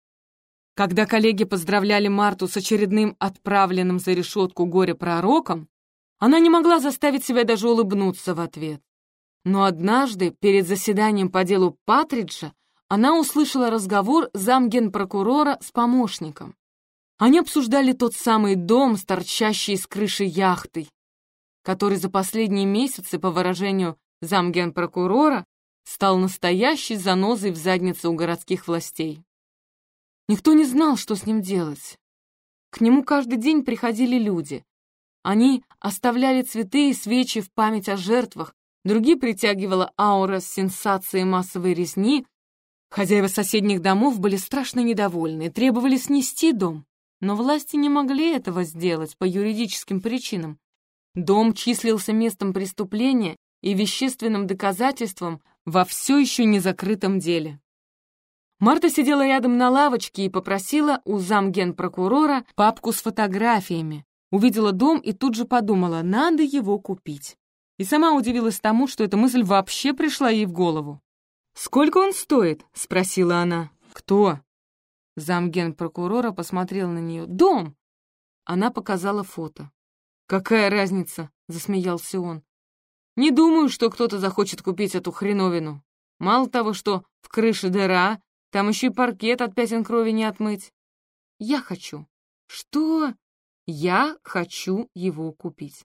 Когда коллеги поздравляли Марту с очередным отправленным за решетку горе-пророком, она не могла заставить себя даже улыбнуться в ответ. Но однажды, перед заседанием по делу Патриджа, она услышала разговор замгенпрокурора с помощником. Они обсуждали тот самый дом с торчащей из крыши яхтой, который за последние месяцы, по выражению замгенпрокурора, стал настоящей занозой в заднице у городских властей. Никто не знал, что с ним делать. К нему каждый день приходили люди. Они оставляли цветы и свечи в память о жертвах, другие притягивала аура сенсации массовой резни. Хозяева соседних домов были страшно недовольны и требовали снести дом, но власти не могли этого сделать по юридическим причинам. Дом числился местом преступления и вещественным доказательством во все еще не закрытом деле. Марта сидела рядом на лавочке и попросила у замгенпрокурора папку с фотографиями. Увидела дом и тут же подумала, надо его купить. И сама удивилась тому, что эта мысль вообще пришла ей в голову. «Сколько он стоит?» — спросила она. «Кто?» Замгенпрокурора посмотрел на нее. «Дом! она показала фото. «Какая разница?» — засмеялся он. «Не думаю, что кто-то захочет купить эту хреновину. Мало того, что в крыше дыра, там еще и паркет от пятен крови не отмыть. Я хочу». «Что?» «Я хочу его купить».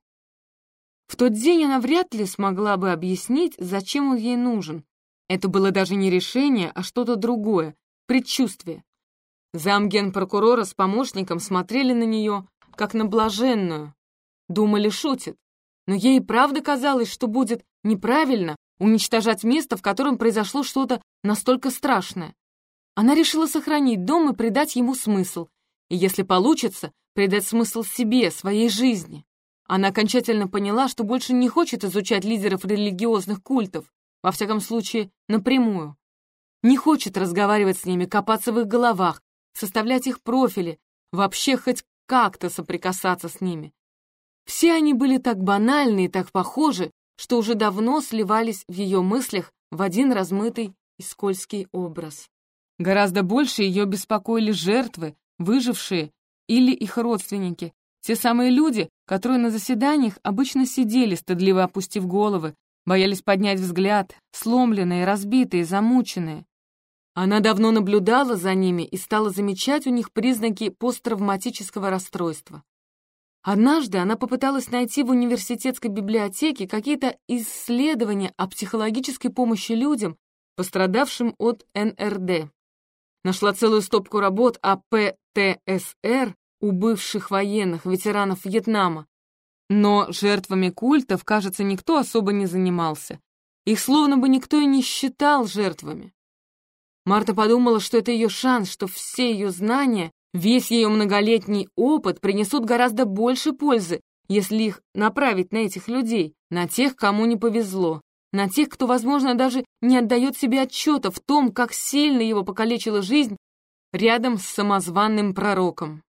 В тот день она вряд ли смогла бы объяснить, зачем он ей нужен. Это было даже не решение, а что-то другое, предчувствие. Замгенпрокурора с помощником смотрели на нее, как на блаженную. Думали, шутит. Но ей и правда казалось, что будет неправильно уничтожать место, в котором произошло что-то настолько страшное. Она решила сохранить дом и придать ему смысл. И если получится, придать смысл себе, своей жизни. Она окончательно поняла, что больше не хочет изучать лидеров религиозных культов, во всяком случае, напрямую. Не хочет разговаривать с ними, копаться в их головах, составлять их профили, вообще хоть как-то соприкасаться с ними. Все они были так банальны и так похожи, что уже давно сливались в ее мыслях в один размытый и скользкий образ. Гораздо больше ее беспокоили жертвы, выжившие или их родственники, те самые люди, которые на заседаниях обычно сидели, стыдливо опустив головы, боялись поднять взгляд, сломленные, разбитые, замученные. Она давно наблюдала за ними и стала замечать у них признаки посттравматического расстройства. Однажды она попыталась найти в университетской библиотеке какие-то исследования о психологической помощи людям, пострадавшим от эн эр дэ. Нашла целую стопку работ о пэ тэ эс эр у бывших военных, ветеранов Вьетнама. Но жертвами культов, кажется, никто особо не занимался. Их словно бы никто и не считал жертвами. Марта подумала, что это ее шанс, что все ее знания, весь ее многолетний опыт принесут гораздо больше пользы, если их направить на этих людей, на тех, кому не повезло, на тех, кто, возможно, даже не отдает себе отчета в том, как сильно его покалечила жизнь рядом с самозванным пророком.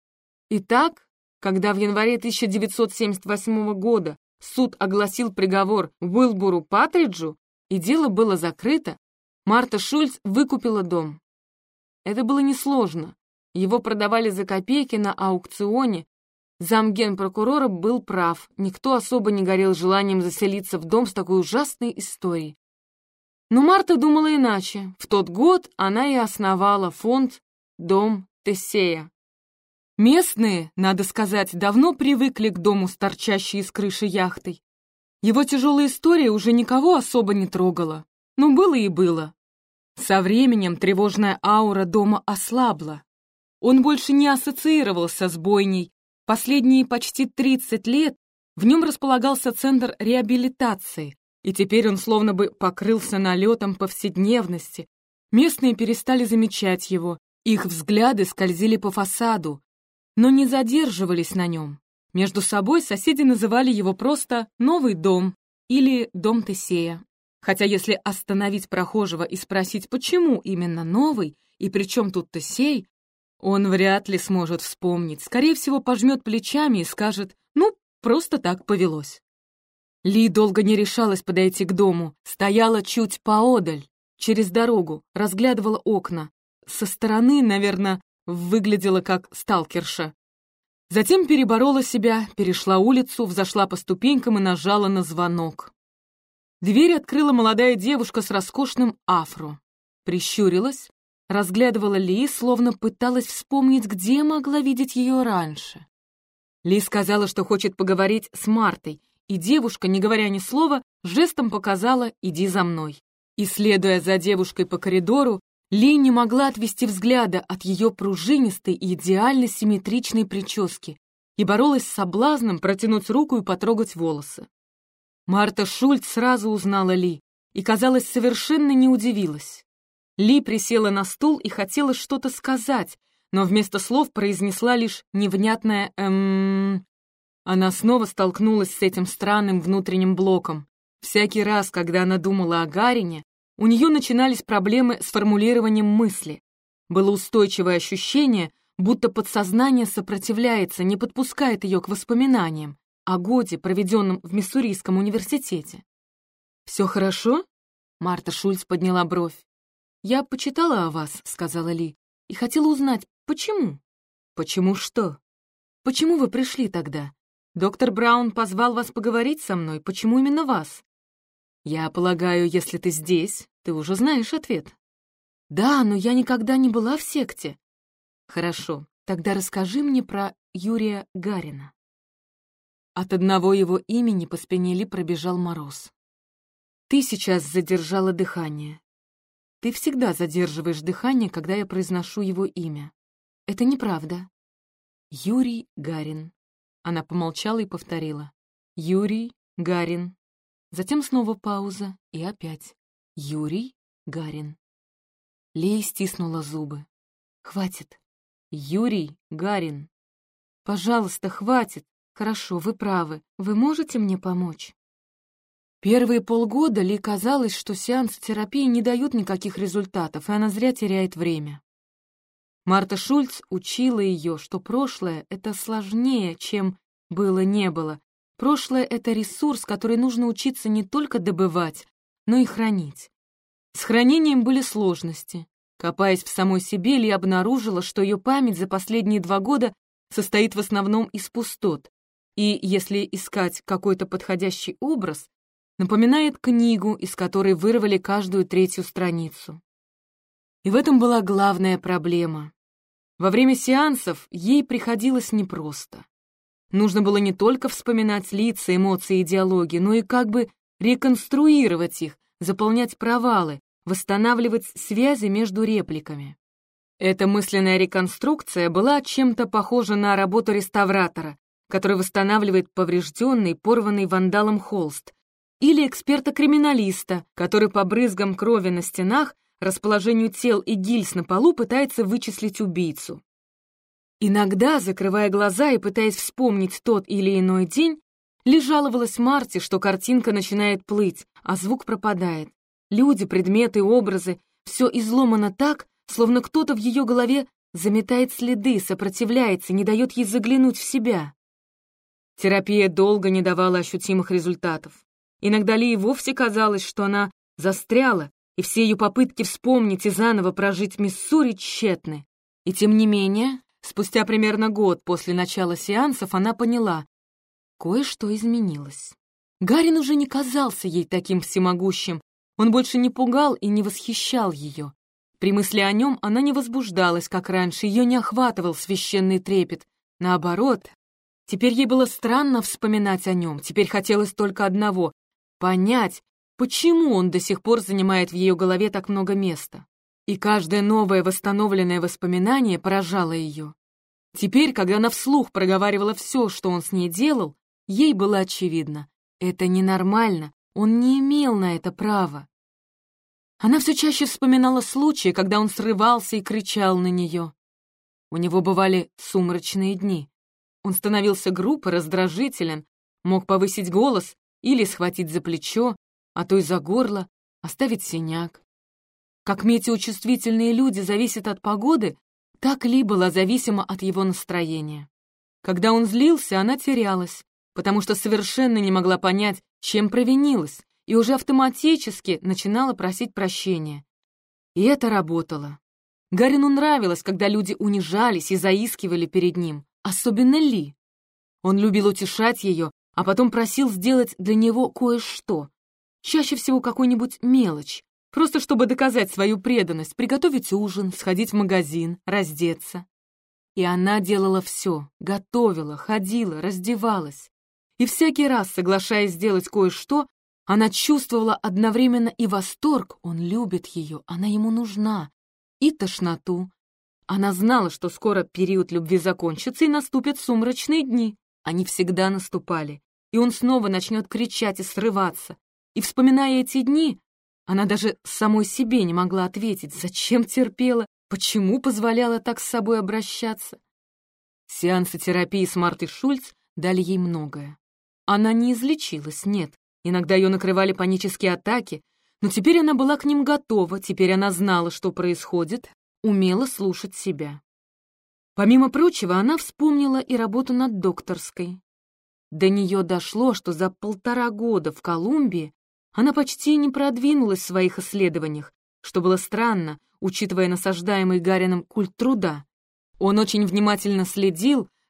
Итак, когда в январе тысяча девятьсот семьдесят восьмого года суд огласил приговор Уилбуру Патриджу, и дело было закрыто, Марта Шульц выкупила дом. Это было несложно. Его продавали за копейки на аукционе. Замгенпрокурора был прав. Никто особо не горел желанием заселиться в дом с такой ужасной историей. Но Марта думала иначе. В тот год она и основала фонд «Дом Тесея». Местные, надо сказать, давно привыкли к дому с торчащей из крыши яхтой. Его тяжелая история уже никого особо не трогала. Но было и было. Со временем тревожная аура дома ослабла. Он больше не ассоциировался с бойней. Последние почти тридцать лет в нем располагался центр реабилитации, и теперь он словно бы покрылся налетом повседневности. Местные перестали замечать его, их взгляды скользили по фасаду, но не задерживались на нем. Между собой соседи называли его просто «Новый дом» или «Дом Тесея». Хотя если остановить прохожего и спросить, почему именно новый и при чем тут Тесей, он вряд ли сможет вспомнить, скорее всего, пожмет плечами и скажет «ну, просто так повелось». Ли долго не решалась подойти к дому, стояла чуть поодаль, через дорогу, разглядывала окна. Со стороны, наверное, выглядела как сталкерша. Затем переборола себя, перешла улицу, взошла по ступенькам и нажала на звонок. Дверь открыла молодая девушка с роскошным афро. Прищурилась, разглядывала Ли, словно пыталась вспомнить, где могла видеть ее раньше. Ли сказала, что хочет поговорить с Мартой, и девушка, не говоря ни слова, жестом показала «иди за мной». И, следуя за девушкой по коридору, Ли не могла отвести взгляда от ее пружинистой и идеально симметричной прически и боролась с соблазном протянуть руку и потрогать волосы. Марта Шульц сразу узнала Ли и, казалось, совершенно не удивилась. Ли присела на стул и хотела что-то сказать, но вместо слов произнесла лишь невнятное «эм». Она снова столкнулась с этим странным внутренним блоком. Всякий раз, когда она думала о Гарине, у нее начинались проблемы с формулированием мысли. Было устойчивое ощущение, будто подсознание сопротивляется, не подпускает ее к воспоминаниям о годе, проведенном в Миссурийском университете. «Все хорошо?» — Марта Шульц подняла бровь. «Я почитала о вас», — сказала Ли, — «и хотела узнать, почему?» «Почему что?» почему вы пришли тогда? Доктор Браун позвал вас поговорить со мной. Почему именно вас? Я полагаю, если ты здесь, ты уже знаешь ответ. Да, но я никогда не была в секте. Хорошо, тогда расскажи мне про Юрия Гарина. От одного его имени по спине Ли пробежал мороз. Ты сейчас задержала дыхание. Ты всегда задерживаешь дыхание, когда я произношу его имя. Это неправда. Юрий Гарин. Она помолчала и повторила. Юрий Гарин. Затем снова пауза и опять. Юрий Гарин. Ли стиснула зубы. Хватит. Юрий Гарин. Пожалуйста, хватит. Хорошо, вы правы. Вы можете мне помочь? Первые полгода Ли казалось, что сеансы терапии не дают никаких результатов, и она зря теряет время. Марта Шульц учила ее, что прошлое — это сложнее, чем было-не было. Прошлое — это ресурс, который нужно учиться не только добывать, но и хранить. С хранением были сложности. Копаясь в самой себе, Ли обнаружила, что ее память за последние два года состоит в основном из пустот, и, если искать какой-то подходящий образ, напоминает книгу, из которой вырвали каждую третью страницу. И в этом была главная проблема. Во время сеансов ей приходилось непросто. Нужно было не только вспоминать лица, эмоции и диалоги, но и как бы реконструировать их, заполнять провалы, восстанавливать связи между репликами. Эта мысленная реконструкция была чем-то похожа на работу реставратора, который восстанавливает поврежденный, порванный вандалом холст, или эксперта-криминалиста, который по брызгам крови на стенах, расположению тел и гильз на полу пытается вычислить убийцу. Иногда, закрывая глаза и пытаясь вспомнить тот или иной день, Ли жаловалась Марте, что картинка начинает плыть, а звук пропадает. Люди, предметы, образы — все изломано так, словно кто-то в ее голове заметает следы, сопротивляется, не дает ей заглянуть в себя. Терапия долго не давала ощутимых результатов. Иногда Ли и вовсе казалось, что она застряла, и все ее попытки вспомнить и заново прожить Миссури тщетны. И тем не менее, спустя примерно год после начала сеансов она поняла, кое-что изменилось. Гарин уже не казался ей таким всемогущим, он больше не пугал и не восхищал ее. При мысли о нем она не возбуждалась, как раньше, ее не охватывал священный трепет. Наоборот, теперь ей было странно вспоминать о нем, теперь хотелось только одного — понять, почему он до сих пор занимает в ее голове так много места. И каждое новое восстановленное воспоминание поражало ее. Теперь, когда она вслух проговаривала все, что он с ней делал, ей было очевидно — это ненормально, он не имел на это права. Она все чаще вспоминала случаи, когда он срывался и кричал на нее. У него бывали сумрачные дни. Он становился груб и раздражителен, мог повысить голос или схватить за плечо, а то и за горло, оставить синяк. Как метеочувствительные люди зависят от погоды, так Ли была зависима от его настроения. Когда он злился, она терялась, потому что совершенно не могла понять, чем провинилась, и уже автоматически начинала просить прощения. И это работало. Гарину нравилось, когда люди унижались и заискивали перед ним, особенно Ли. Он любил утешать ее, а потом просил сделать для него кое-что, чаще всего какую-нибудь мелочь, просто чтобы доказать свою преданность, приготовить ужин, сходить в магазин, раздеться. И она делала все, готовила, ходила, раздевалась. И всякий раз, соглашаясь сделать кое-что, она чувствовала одновременно и восторг, он любит ее, она ему нужна, и тошноту. Она знала, что скоро период любви закончится и наступят сумрачные дни. Они всегда наступали, и он снова начнет кричать и срываться. И, вспоминая эти дни, она даже самой себе не могла ответить, зачем терпела, почему позволяла так с собой обращаться. Сеансы терапии с Мартой Шульц дали ей многое. Она не излечилась, нет. Иногда ее накрывали панические атаки, но теперь она была к ним готова, теперь она знала, что происходит, умела слушать себя. Помимо прочего, она вспомнила и работу над докторской. До нее дошло, что за полтора года в Колумбии она почти не продвинулась в своих исследованиях, что было странно, учитывая насаждаемый Гарином культ труда. Он очень внимательно следил,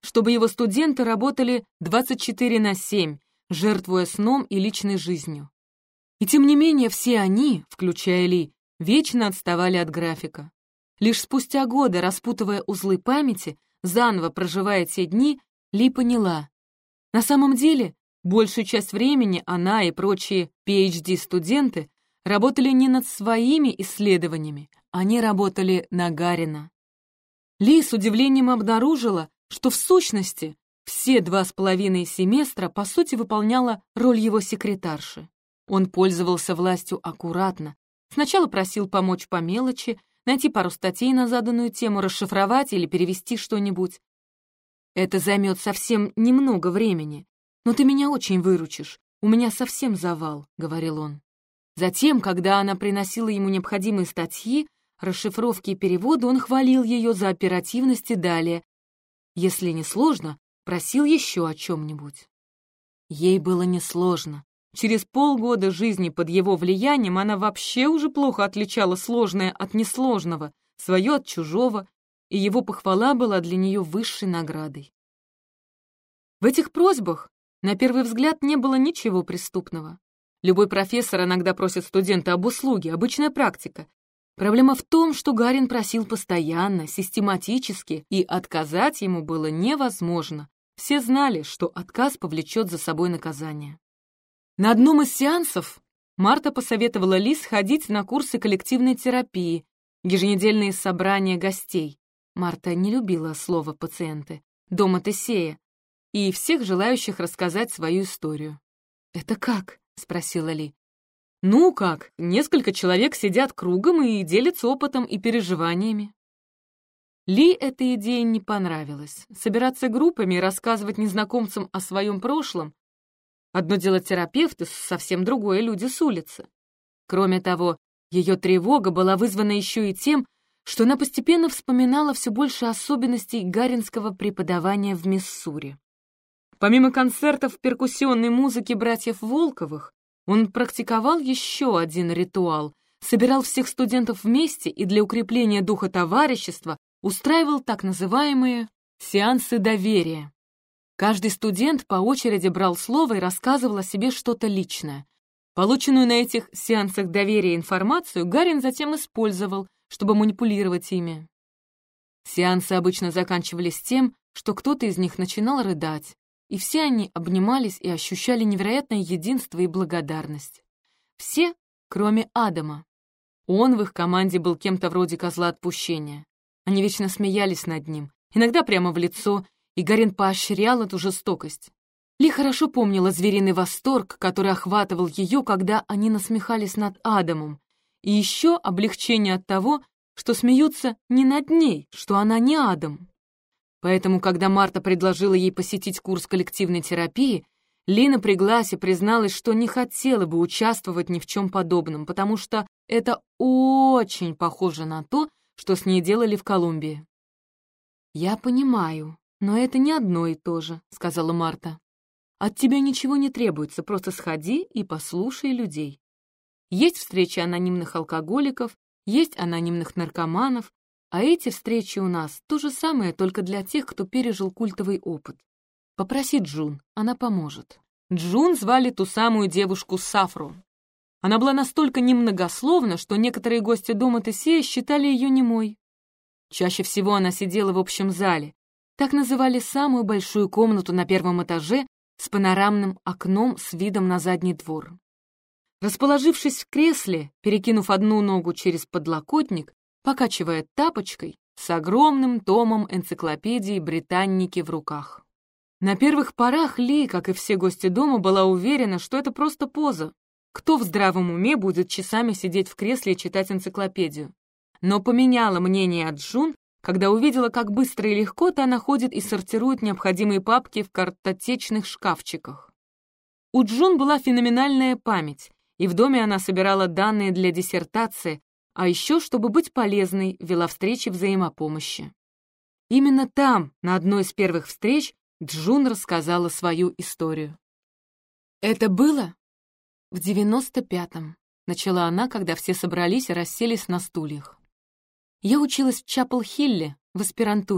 чтобы его студенты работали двадцать четыре на семь, жертвуя сном и личной жизнью. И тем не менее все они, включая Ли, вечно отставали от графика. Лишь спустя годы, распутывая узлы памяти, заново проживая те дни, Ли поняла. На самом деле, большую часть времени она и прочие пи эйч ди-студенты работали не над своими исследованиями, они работали на Гарина. Ли с удивлением обнаружила, что в сущности все два с половиной семестра по сути выполняла роль его секретарши. Он пользовался властью аккуратно. Сначала просил помочь по мелочи, найти пару статей на заданную тему, расшифровать или перевести что-нибудь. «Это займет совсем немного времени, но ты меня очень выручишь. У меня совсем завал», — говорил он. Затем, когда она приносила ему необходимые статьи, расшифровки и переводы, он хвалил ее за оперативность и далее. Если не сложно, просил еще о чем-нибудь. Ей было несложно. Через полгода жизни под его влиянием она вообще уже плохо отличала сложное от несложного, свое от чужого, и его похвала была для нее высшей наградой. В этих просьбах, на первый взгляд, не было ничего преступного. Любой профессор иногда просит студента об услуге, обычная практика. Проблема в том, что Гарин просил постоянно, систематически, и отказать ему было невозможно. Все знали, что отказ повлечет за собой наказание. На одном из сеансов Марта посоветовала Ли сходить на курсы коллективной терапии, еженедельные собрания гостей. Марта не любила слово «пациенты», дома Тесея, и всех желающих рассказать свою историю. «Это как?» — спросила Ли. «Ну как, несколько человек сидят кругом и делятся опытом и переживаниями». Ли эта идея не понравилась. Собираться группами и рассказывать незнакомцам о своем прошлом — одно дело терапевты, совсем другое — люди с улицы. Кроме того, ее тревога была вызвана еще и тем, что она постепенно вспоминала все больше особенностей гаринского преподавания в Миссури. Помимо концертов перкуссионной музыки братьев Волковых, он практиковал еще один ритуал, собирал всех студентов вместе и для укрепления духа товарищества устраивал так называемые «сеансы доверия». Каждый студент по очереди брал слово и рассказывал о себе что-то личное. Полученную на этих сеансах доверия информацию Гарин затем использовал, чтобы манипулировать ими. Сеансы обычно заканчивались тем, что кто-то из них начинал рыдать, и все они обнимались и ощущали невероятное единство и благодарность. Все, кроме Адама. Он в их команде был кем-то вроде козла отпущения. Они вечно смеялись над ним, иногда прямо в лицо, и Гарин поощрял эту жестокость. Ли хорошо помнила звериный восторг, который охватывал ее, когда они насмехались над Адамом, и еще облегчение от того, что смеются не над ней, что она не Адам. Поэтому, когда Марта предложила ей посетить курс коллективной терапии, Ли напряглась и призналась, что не хотела бы участвовать ни в чем подобном, потому что это очень похоже на то, что с ней делали в Колумбии. «Я понимаю, но это не одно и то же», — сказала Марта. «От тебя ничего не требуется, просто сходи и послушай людей. Есть встречи анонимных алкоголиков, есть анонимных наркоманов, а эти встречи у нас то же самое, только для тех, кто пережил культовый опыт. Попроси Джун, она поможет». Джун звали ту самую девушку Сафру. Она была настолько немногословна, что некоторые гости дома Тесея считали ее немой. Чаще всего она сидела в общем зале. Так называли самую большую комнату на первом этаже с панорамным окном с видом на задний двор. Расположившись в кресле, перекинув одну ногу через подлокотник, покачивая тапочкой, с огромным томом энциклопедии «Британники» в руках. На первых порах Ли, как и все гости дома, была уверена, что это просто поза. Кто в здравом уме будет часами сидеть в кресле и читать энциклопедию? Но поменяла мнение от Джун, когда увидела, как быстро и легко та находит и сортирует необходимые папки в картотечных шкафчиках. У Джун была феноменальная память, и в доме она собирала данные для диссертации, а еще, чтобы быть полезной, вела встречи взаимопомощи. Именно там, на одной из первых встреч, Джун рассказала свою историю. «Это было в девяносто пятом», — начала она, когда все собрались и расселись на стульях. «Я училась в Чапел-Хилле в аспирантуре.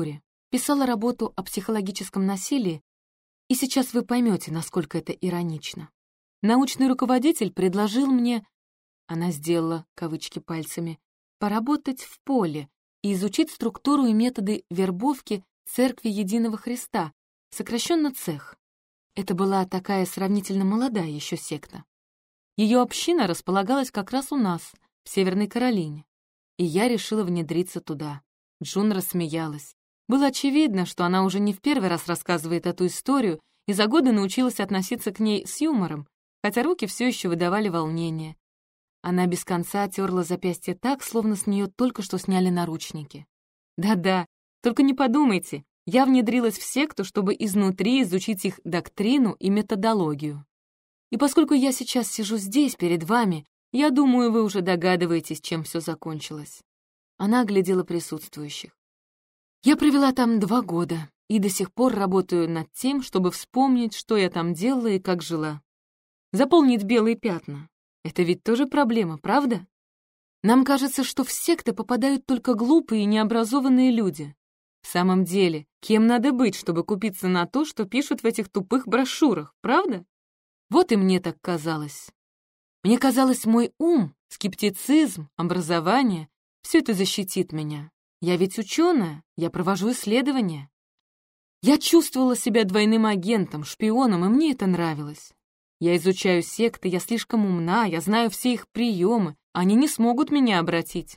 писала работу о психологическом насилии, и сейчас вы поймете, насколько это иронично. Научный руководитель предложил мне, она сделала кавычки пальцами, поработать в поле и изучить структуру и методы вербовки Церкви Единого Христа, сокращенно ЦЕХ. Это была такая сравнительно молодая еще секта. Ее община располагалась как раз у нас, в Северной Каролине, и я решила внедриться туда. Джун рассмеялась. Было очевидно, что она уже не в первый раз рассказывает эту историю и за годы научилась относиться к ней с юмором, хотя руки все еще выдавали волнение. Она без конца терла запястье так, словно с нее только что сняли наручники. Да-да, только не подумайте, я внедрилась в секту, чтобы изнутри изучить их доктрину и методологию. И поскольку я сейчас сижу здесь, перед вами, я думаю, вы уже догадываетесь, чем все закончилось. Она оглядела присутствующих. Я провела там два года и до сих пор работаю над тем, чтобы вспомнить, что я там делала и как жила. Заполнить белые пятна. Это ведь тоже проблема, правда? Нам кажется, что в секты попадают только глупые и необразованные люди. В самом деле, кем надо быть, чтобы купиться на то, что пишут в этих тупых брошюрах, правда? Вот и мне так казалось. Мне казалось, мой ум, скептицизм, образование — все это защитит меня. Я ведь ученая, я провожу исследования. Я чувствовала себя двойным агентом, шпионом, и мне это нравилось. Я изучаю секты, я слишком умна, я знаю все их приемы, они не смогут меня обратить.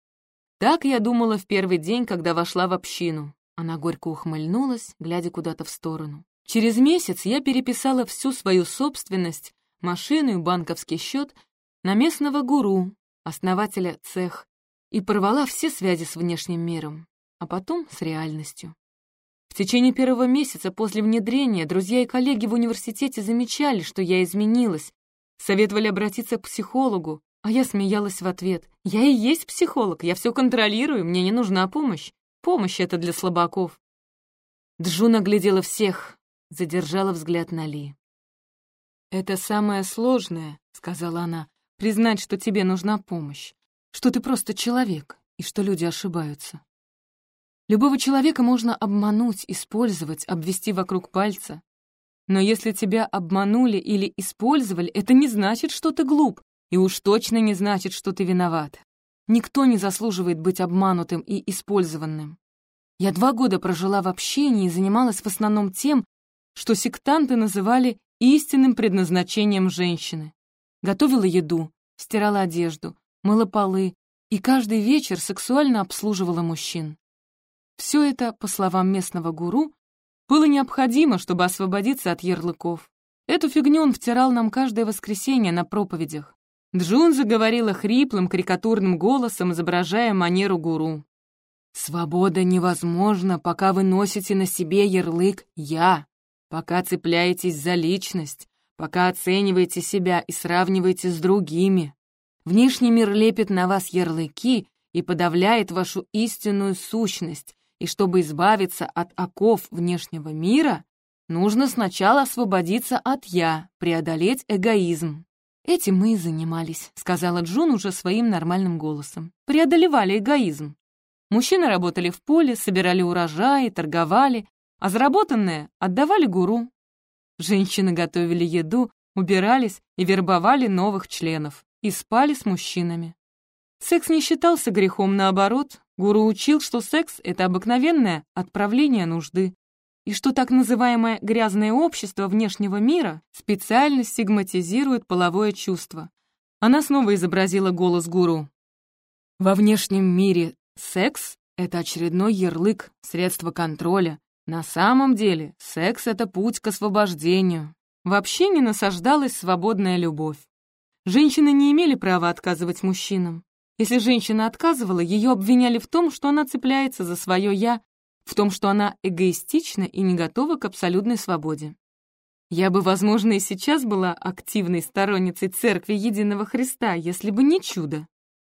Так я думала в первый день, когда вошла в общину. Она горько ухмыльнулась, глядя куда-то в сторону. Через месяц я переписала всю свою собственность, машину и банковский счет на местного гуру, основателя цех, и порвала все связи с внешним миром, а потом с реальностью. В течение первого месяца после внедрения друзья и коллеги в университете замечали, что я изменилась, советовали обратиться к психологу, а я смеялась в ответ. «Я и есть психолог, я все контролирую, мне не нужна помощь. Помощь — это для слабаков». Джун оглядела всех, задержала взгляд на Ли. «Это самое сложное», — сказала она, — «признать, что тебе нужна помощь, что ты просто человек и что люди ошибаются. Любого человека можно обмануть, использовать, обвести вокруг пальца. Но если тебя обманули или использовали, это не значит, что ты глуп, и уж точно не значит, что ты виноват. Никто не заслуживает быть обманутым и использованным. Я два года прожила в общении и занималась в основном тем, что сектанты называли истинным предназначением женщины. Готовила еду, стирала одежду, мыла полы и каждый вечер сексуально обслуживала мужчин. Все это, по словам местного гуру, было необходимо, чтобы освободиться от ярлыков. Эту фигню он втирал нам каждое воскресенье на проповедях. Джун заговорила хриплым, карикатурным голосом, изображая манеру гуру. «Свобода невозможна, пока вы носите на себе ярлык «я», пока цепляетесь за личность, пока оцениваете себя и сравниваете с другими. Внешний мир лепит на вас ярлыки и подавляет вашу истинную сущность, и чтобы избавиться от оков внешнего мира, нужно сначала освободиться от «я», преодолеть эгоизм. «Этим мы и занимались», — сказала Джун уже своим нормальным голосом. «Преодолевали эгоизм. Мужчины работали в поле, собирали урожаи, торговали, а заработанное отдавали гуру. Женщины готовили еду, убирались и вербовали новых членов, и спали с мужчинами. Секс не считался грехом, наоборот. Гуру учил, что секс — это обыкновенное отправление нужды, и что так называемое грязное общество внешнего мира специально стигматизирует половое чувство. Она снова изобразила голос гуру. Во внешнем мире секс — это очередной ярлык, средство контроля. На самом деле секс — это путь к освобождению. Вообще не насаждалась свободная любовь. Женщины не имели права отказывать мужчинам. Если женщина отказывала, ее обвиняли в том, что она цепляется за свое «я», в том, что она эгоистична и не готова к абсолютной свободе. Я бы, возможно, и сейчас была активной сторонницей Церкви Единого Христа, если бы не чудо.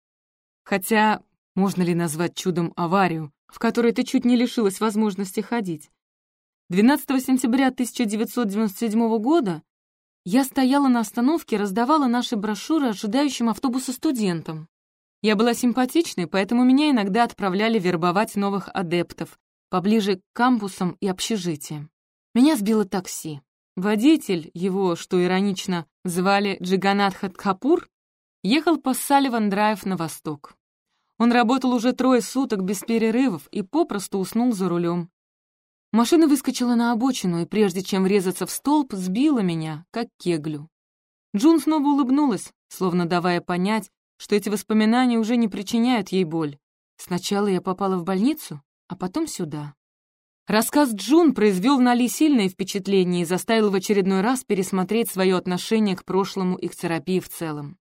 Хотя, можно ли назвать чудом аварию, в которой ты чуть не лишилась возможности ходить? двенадцатого сентября тысяча девятьсот девяносто седьмого года я стояла на остановке и раздавала наши брошюры ожидающим автобуса студентам. Я была симпатичной, поэтому меня иногда отправляли вербовать новых адептов, поближе к кампусам и общежитиям. Меня сбило такси. Водитель, его, что иронично, звали Джиганатха Капур, ехал по Салливан-драйв на восток. Он работал уже трое суток без перерывов и попросту уснул за рулем. Машина выскочила на обочину, и прежде чем врезаться в столб, сбила меня, как кеглю. Джун снова улыбнулась, словно давая понять, что эти воспоминания уже не причиняют ей боль. Сначала я попала в больницу, а потом сюда. Рассказ Джун произвел на Ли сильное впечатление и заставил в очередной раз пересмотреть свое отношение к прошлому и к терапии в целом.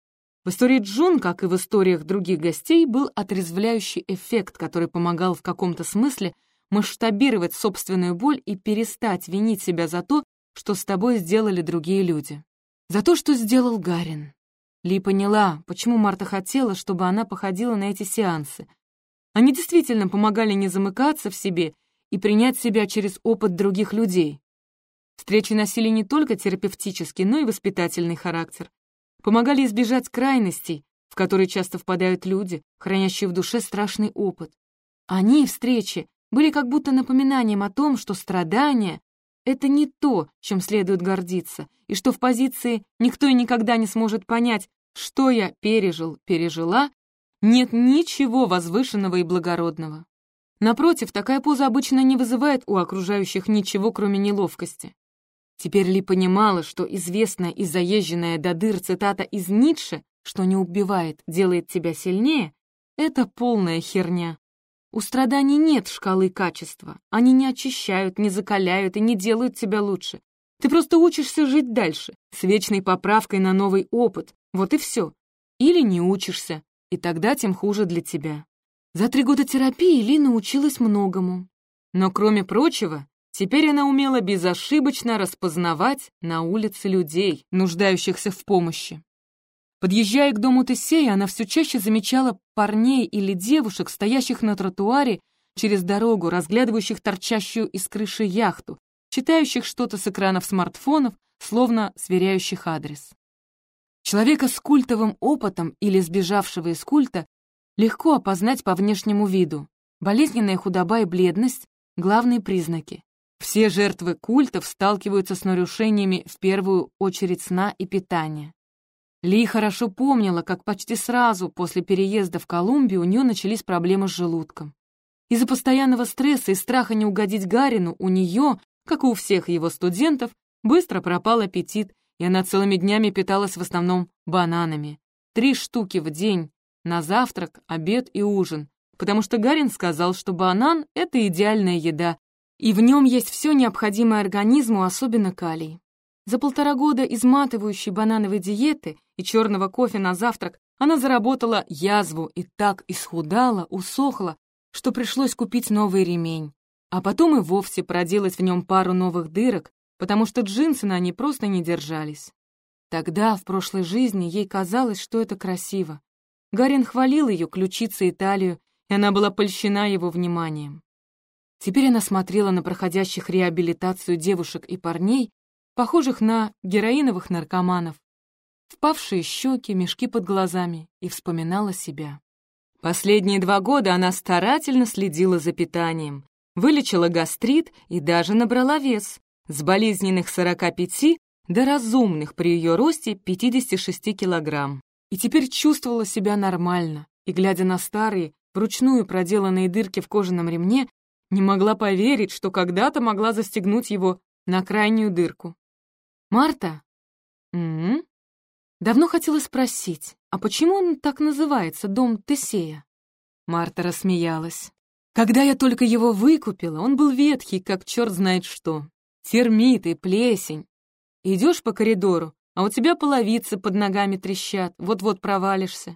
В истории Джун, как и в историях других гостей, был отрезвляющий эффект, который помогал в каком-то смысле масштабировать собственную боль и перестать винить себя за то, что с тобой сделали другие люди. За то, что сделал Гарин. Ли поняла, почему Марта хотела, чтобы она походила на эти сеансы. Они действительно помогали не замыкаться в себе и принять себя через опыт других людей. Встречи носили не только терапевтический, но и воспитательный характер. Помогали избежать крайностей, в которые часто впадают люди, хранящие в душе страшный опыт. Они, встречи, были как будто напоминанием о том, что страдания — это не то, чем следует гордиться, и что в позиции «никто и никогда не сможет понять, что я пережил, пережила», нет ничего возвышенного и благородного. Напротив, такая поза обычно не вызывает у окружающих ничего, кроме неловкости. Теперь Ли понимала, что известная и заезженная до дыр цитата из Ницше «что не убивает, делает тебя сильнее» — это полная херня. У страданий нет шкалы качества. Они не очищают, не закаляют и не делают тебя лучше. Ты просто учишься жить дальше, с вечной поправкой на новый опыт. Вот и все. Или не учишься, и тогда тем хуже для тебя. За три года терапии Ли научилась многому. Но, кроме прочего, теперь она умела безошибочно распознавать на улице людей, нуждающихся в помощи. Подъезжая к дому Тесея, она все чаще замечала парней или девушек, стоящих на тротуаре через дорогу, разглядывающих торчащую из крыши яхту, читающих что-то с экранов смартфонов, словно сверяющих адрес. Человека с культовым опытом или сбежавшего из культа легко опознать по внешнему виду. Болезненная худоба и бледность — главные признаки. Все жертвы культов сталкиваются с нарушениями в первую очередь сна и питания. Ли хорошо помнила, как почти сразу после переезда в Колумбию у нее начались проблемы с желудком. Из-за постоянного стресса и страха не угодить Гарину у нее, как и у всех его студентов, быстро пропал аппетит, и она целыми днями питалась в основном бананами. Три штуки в день, на завтрак, обед и ужин, потому что Гарин сказал, что банан — это идеальная еда, и в нем есть все необходимое организму, особенно калий. За полтора года изматывающей банановой диеты и черного кофе на завтрак она заработала язву и так исхудала, усохла, что пришлось купить новый ремень, а потом и вовсе проделать в нем пару новых дырок, потому что джинсы на ней просто не держались. Тогда, в прошлой жизни, ей казалось, что это красиво. Гарин хвалил ее ключицы и талию, и она была польщена его вниманием. Теперь она смотрела на проходящих реабилитацию девушек и парней, похожих на героиновых наркоманов, впавшие щеки, мешки под глазами, и вспоминала себя. Последние два года она старательно следила за питанием, вылечила гастрит и даже набрала вес, с болезненных сорока пяти до разумных при ее росте пятидесяти шести килограмм. И теперь чувствовала себя нормально, и, глядя на старые, вручную проделанные дырки в кожаном ремне, не могла поверить, что когда-то могла застегнуть его на крайнюю дырку. «Марта?» «М-м-м?» Давно хотела спросить, а почему он так называется, дом Тесея? Марта рассмеялась. «Когда я только его выкупила, он был ветхий, как черт знает что. Термиты, плесень. Идешь по коридору, а у тебя половицы под ногами трещат, вот-вот провалишься.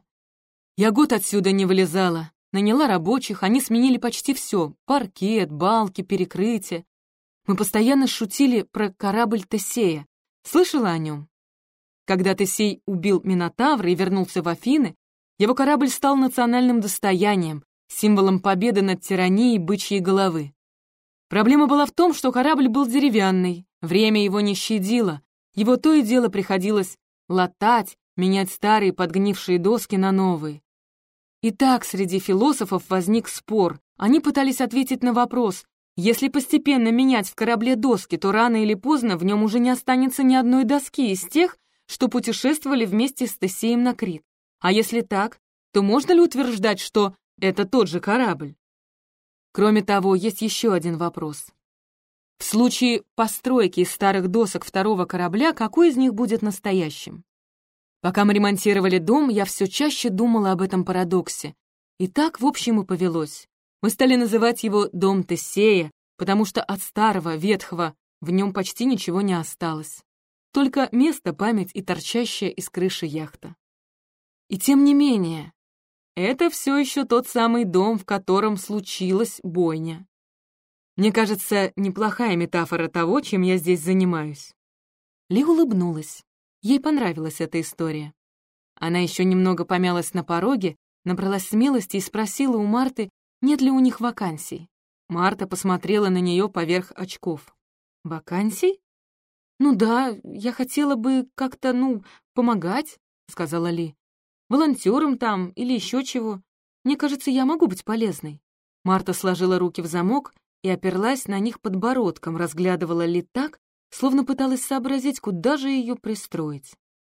Я год отсюда не вылезала, наняла рабочих, они сменили почти все — паркет, балки, перекрытие. Мы постоянно шутили про корабль Тесея. Слышала о нем? Когда Тесей убил Минотавра и вернулся в Афины, его корабль стал национальным достоянием, символом победы над тиранией бычьей головы. Проблема была в том, что корабль был деревянный, время его не щадило, его то и дело приходилось латать, менять старые подгнившие доски на новые. Итак, среди философов возник спор. Они пытались ответить на вопрос: если постепенно менять в корабле доски, то рано или поздно в нем уже не останется ни одной доски из тех, что путешествовали вместе с Тесеем на Крит. А если так, то можно ли утверждать, что это тот же корабль? Кроме того, есть еще один вопрос. В случае постройки из старых досок второго корабля, какой из них будет настоящим? Пока мы ремонтировали дом, я все чаще думала об этом парадоксе. И так, в общем, и повелось. Мы стали называть его «Дом Тесея», потому что от старого, ветхого, в нем почти ничего не осталось. Только место, память и торчащая из крыши яхта. И тем не менее, это все еще тот самый дом, в котором случилась бойня. Мне кажется, неплохая метафора того, чем я здесь занимаюсь. Ли улыбнулась. Ей понравилась эта история. Она еще немного помялась на пороге, набралась смелости и спросила у Марты, нет ли у них вакансий. Марта посмотрела на нее поверх очков. «Вакансий? Ну да, я хотела бы как-то, ну, помогать», — сказала Ли. «Волонтером там или еще чего. Мне кажется, я могу быть полезной». Марта сложила руки в замок и оперлась на них подбородком, разглядывала Ли так, словно пыталась сообразить, куда же ее пристроить.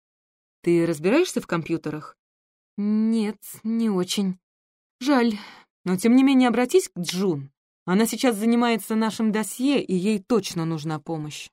«Ты разбираешься в компьютерах?» «Нет, не очень. Жаль. Но тем не менее обратись к Джун. Она сейчас занимается нашим досье, и ей точно нужна помощь».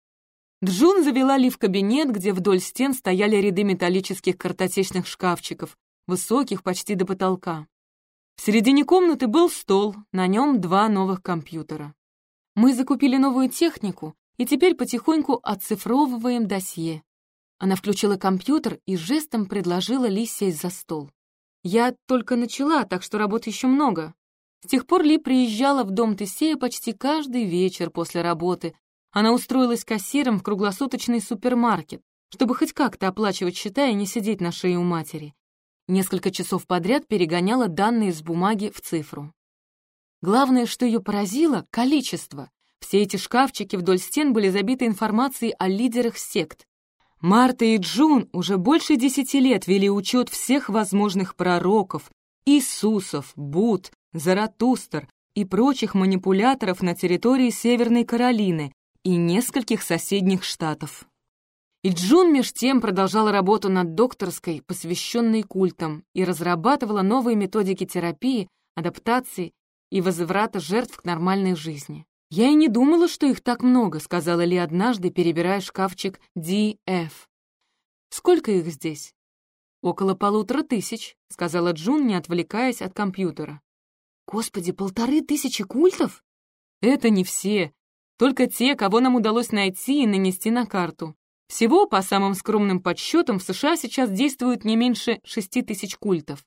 Джун завела Ли в кабинет, где вдоль стен стояли ряды металлических картотечных шкафчиков, высоких почти до потолка. В середине комнаты был стол, на нем два новых компьютера. «Мы закупили новую технику, и теперь потихоньку оцифровываем досье». Она включила компьютер и жестом предложила Ли сесть за стол. «Я только начала, так что работы еще много». С тех пор Ли приезжала в дом Тесея почти каждый вечер после работы. Она устроилась кассиром в круглосуточный супермаркет, чтобы хоть как-то оплачивать счета и не сидеть на шее у матери. Несколько часов подряд перегоняла данные с бумаги в цифру. Главное, что ее поразило — количество. Все эти шкафчики вдоль стен были забиты информацией о лидерах сект. Марта и Джун уже больше десяти лет вели учет всех возможных пророков, Иисусов, Будд, Заратустр и прочих манипуляторов на территории Северной Каролины и нескольких соседних штатов. И Джун меж тем продолжала работу над докторской, посвященной культам, и разрабатывала новые методики терапии, адаптации и возврата жертв к нормальной жизни. «Я и не думала, что их так много», — сказала Ли однажды, перебирая шкафчик ди эф. «Сколько их здесь?» «Около полутора тысяч», — сказала Джун, не отвлекаясь от компьютера. «Господи, полторы тысячи культов?» «Это не все, только те, кого нам удалось найти и нанести на карту. Всего, по самым скромным подсчетам, в США сейчас действует не меньше шести тысяч культов».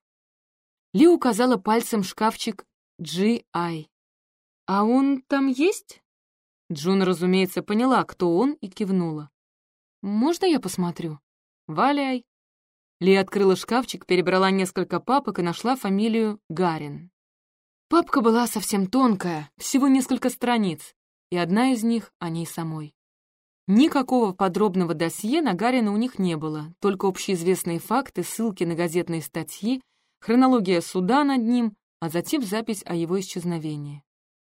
Ли указала пальцем шкафчик джи ай. «А он там есть?» Джун, разумеется, поняла, кто он, и кивнула. «Можно я посмотрю?» «Валяй». Ли открыла шкафчик, перебрала несколько папок и нашла фамилию Гарин. Папка была совсем тонкая, всего несколько страниц, и одна из них о ней самой. Никакого подробного досье на Гарина у них не было, только общеизвестные факты, ссылки на газетные статьи, хронология суда над ним, а затем запись о его исчезновении.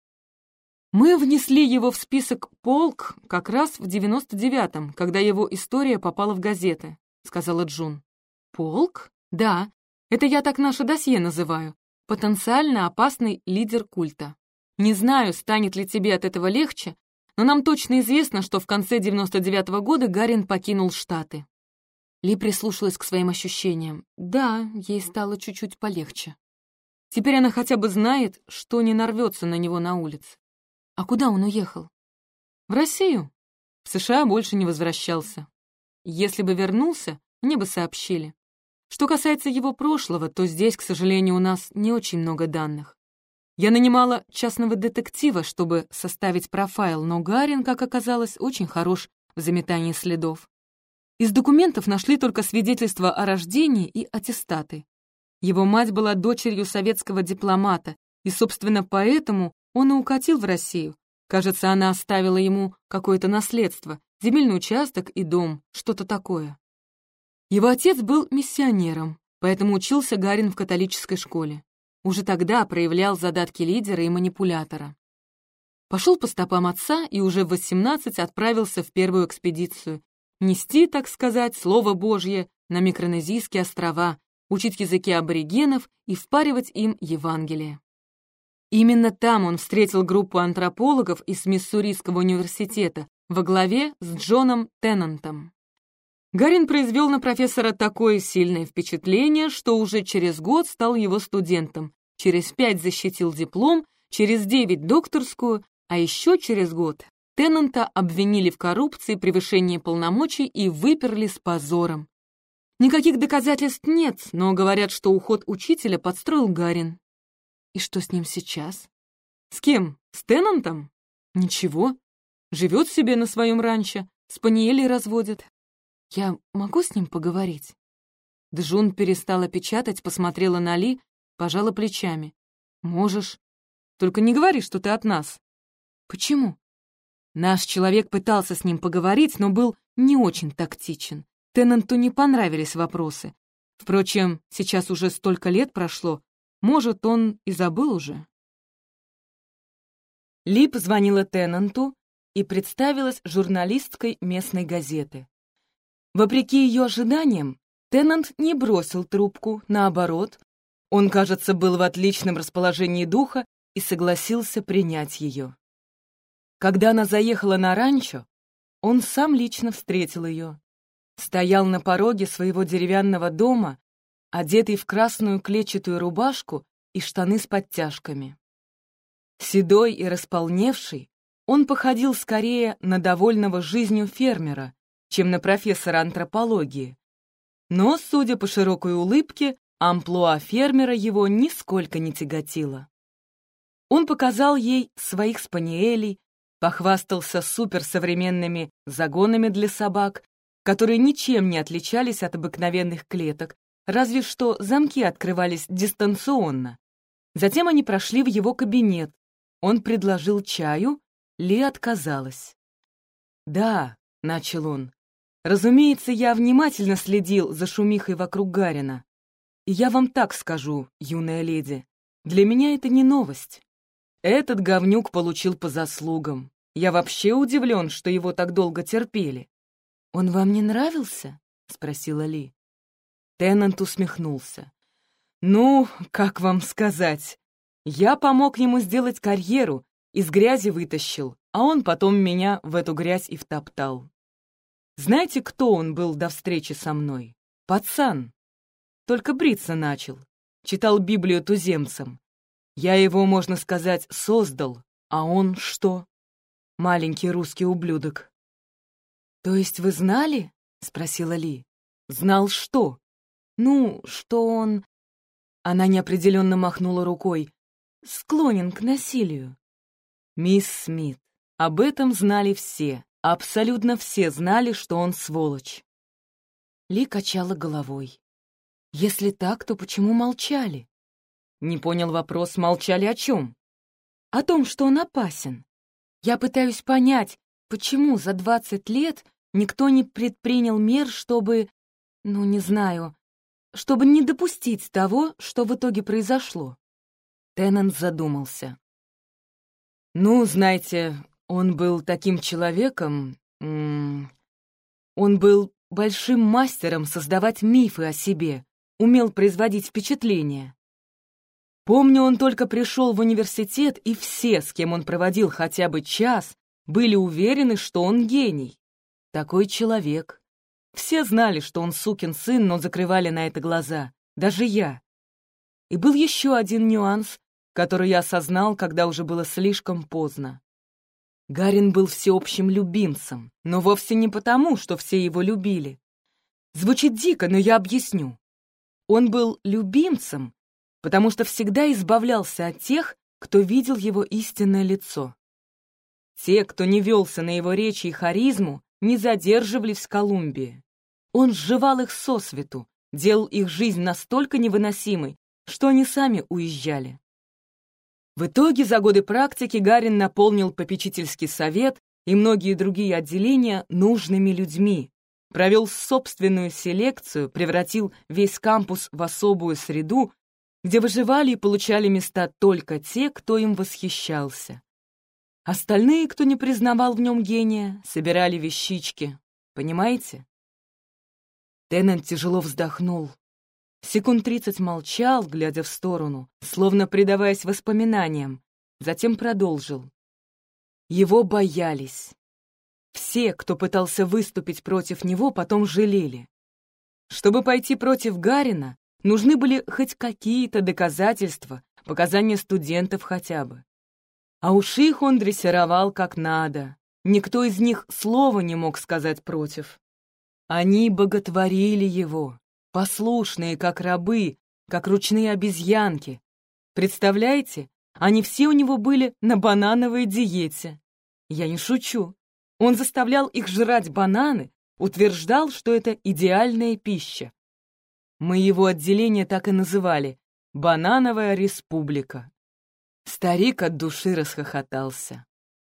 «Мы внесли его в список «Полк» как раз в девяносто девятом, когда его история попала в газеты», — сказала Джун. «Полк? Да, это я так наше досье называю. Потенциально опасный лидер культа. Не знаю, станет ли тебе от этого легче, но нам точно известно, что в конце девяносто девятого года Гарин покинул Штаты». Ли прислушалась к своим ощущениям. Да, ей стало чуть-чуть полегче. Теперь она хотя бы знает, что не нарвется на него на улице. А куда он уехал? В Россию. В США больше не возвращался. Если бы вернулся, мне бы сообщили. Что касается его прошлого, то здесь, к сожалению, у нас не очень много данных. Я нанимала частного детектива, чтобы составить профайл, но Гарин, как оказалось, очень хорош в заметании следов. Из документов нашли только свидетельства о рождении и аттестаты. Его мать была дочерью советского дипломата, и, собственно, поэтому он и укатил в Россию. Кажется, она оставила ему какое-то наследство, земельный участок и дом, что-то такое. Его отец был миссионером, поэтому учился Гарин в католической школе. Уже тогда проявлял задатки лидера и манипулятора. Пошел по стопам отца и уже в восемнадцать отправился в первую экспедицию. Нести, так сказать, Слово Божье на Микронезийские острова, учить языки аборигенов и впаривать им Евангелие. Именно там он встретил группу антропологов из Миссурийского университета во главе с Джоном Теннантом. Гарин произвел на профессора такое сильное впечатление, что уже через год стал его студентом, через пять защитил диплом, через девять докторскую, а еще через год Теннанта обвинили в коррупции, превышении полномочий и выперли с позором. Никаких доказательств нет, но говорят, что уход учителя подстроил Гарин. И что с ним сейчас? С кем? С Теннантом? Ничего. Живет себе на своем ранчо, спаниелей разводит. Я могу с ним поговорить? Джун перестала печатать, посмотрела на Ли, пожала плечами. Можешь. Только не говори, что ты от нас. Почему? Наш человек пытался с ним поговорить, но был не очень тактичен. Теннанту не понравились вопросы. Впрочем, сейчас уже столько лет прошло, может, он и забыл уже. Ли позвонила Теннанту и представилась журналисткой местной газеты. Вопреки ее ожиданиям, Теннант не бросил трубку, наоборот. Он, кажется, был в отличном расположении духа и согласился принять ее. Когда она заехала на ранчо, он сам лично встретил ее. Стоял на пороге своего деревянного дома, одетый в красную клетчатую рубашку и штаны с подтяжками. Седой и располневший, он походил скорее на довольного жизнью фермера, чем на профессора антропологии. Но, судя по широкой улыбке, амплуа фермера его нисколько не тяготило. Он показал ей своих спаниелей, похвастался суперсовременными загонами для собак, которые ничем не отличались от обыкновенных клеток, разве что замки открывались дистанционно. Затем они прошли в его кабинет. Он предложил чаю, Ли отказалась. «Да», — начал он, — «разумеется, я внимательно следил за шумихой вокруг Гарина. И я вам так скажу, юная леди, для меня это не новость. Этот говнюк получил по заслугам. Я вообще удивлен, что его так долго терпели». «Он вам не нравился?» — спросила Ли. Теннант усмехнулся. «Ну, как вам сказать? Я помог ему сделать карьеру, из грязи вытащил, а он потом меня в эту грязь и втоптал. Знаете, кто он был до встречи со мной? Пацан. Только бриться начал. Читал Библию туземцам. Я его, можно сказать, создал, а он что? Маленький русский ублюдок». «То есть вы знали?» — спросила Ли. «Знал что?» «Ну, что он...» Она неопределенно махнула рукой. «Склонен к насилию». «Мисс Смит, об этом знали все. Абсолютно все знали, что он сволочь». Ли качала головой. «Если так, то почему молчали?» Не понял вопрос, молчали о чем? «О том, что он опасен. Я пытаюсь понять, почему за двадцать лет никто не предпринял мер, чтобы... Ну, не знаю... чтобы не допустить того, что в итоге произошло». Теннант задумался. «Ну, знаете, он был таким человеком... М -м, он был большим мастером создавать мифы о себе, умел производить впечатление. Помню, он только пришел в университет, и все, с кем он проводил хотя бы час, были уверены, что он гений. Такой человек. Все знали, что он сукин сын, но закрывали на это глаза. Даже я. И был еще один нюанс, который я осознал, когда уже было слишком поздно. Гарин был всеобщим любимцем, но вовсе не потому, что все его любили. Звучит дико, но я объясню. Он был любимцем, потому что всегда избавлялся от тех, кто видел его истинное лицо. Те, кто не велся на его речи и харизму, не задерживались в Колумбии. Он сживал их сосвету, делал их жизнь настолько невыносимой, что они сами уезжали. В итоге за годы практики Гарин наполнил попечительский совет и многие другие отделения нужными людьми, провел собственную селекцию, превратил весь кампус в особую среду, где выживали и получали места только те, кто им восхищался. Остальные, кто не признавал в нем гения, собирали вещички. Понимаете? Теннант тяжело вздохнул. Секунд тридцать молчал, глядя в сторону, словно предаваясь воспоминаниям, затем продолжил. Его боялись. Все, кто пытался выступить против него, потом жалели. Чтобы пойти против Гарина, нужны были хоть какие-то доказательства, показания студентов хотя бы. А уж их он дрессировал как надо. Никто из них слова не мог сказать против. Они боготворили его, послушные, как рабы, как ручные обезьянки. Представляете, они все у него были на банановой диете. Я не шучу. Он заставлял их жрать бананы, утверждал, что это идеальная пища. Мы его отделение так и называли — «Банановая республика». Старик от души расхохотался.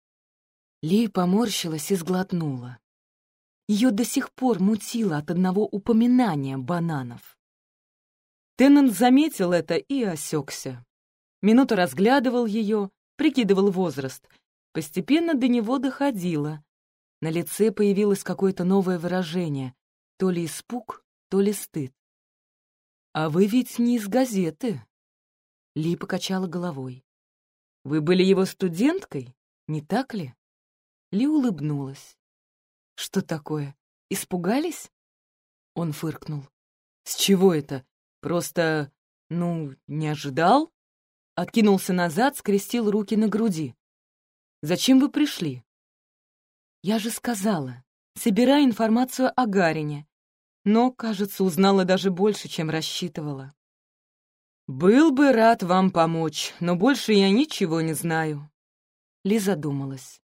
Ли поморщилась и сглотнула. Ее до сих пор мутило от одного упоминания бананов. Теннант заметил это и осекся. Минуту разглядывал ее, прикидывал возраст. Постепенно до него доходило. На лице появилось какое-то новое выражение, то ли испуг, то ли стыд. «А вы ведь не из газеты?» Ли покачала головой. «Вы были его студенткой, не так ли?» Ли улыбнулась. «Что такое? Испугались?» Он фыркнул. «С чего это? Просто, ну, не ожидал?» Откинулся назад, скрестил руки на груди. «Зачем вы пришли?» «Я же сказала, собирая информацию о Гарине, но, кажется, узнала даже больше, чем рассчитывала». «Был бы рад вам помочь, но больше я ничего не знаю». Ли задумалась.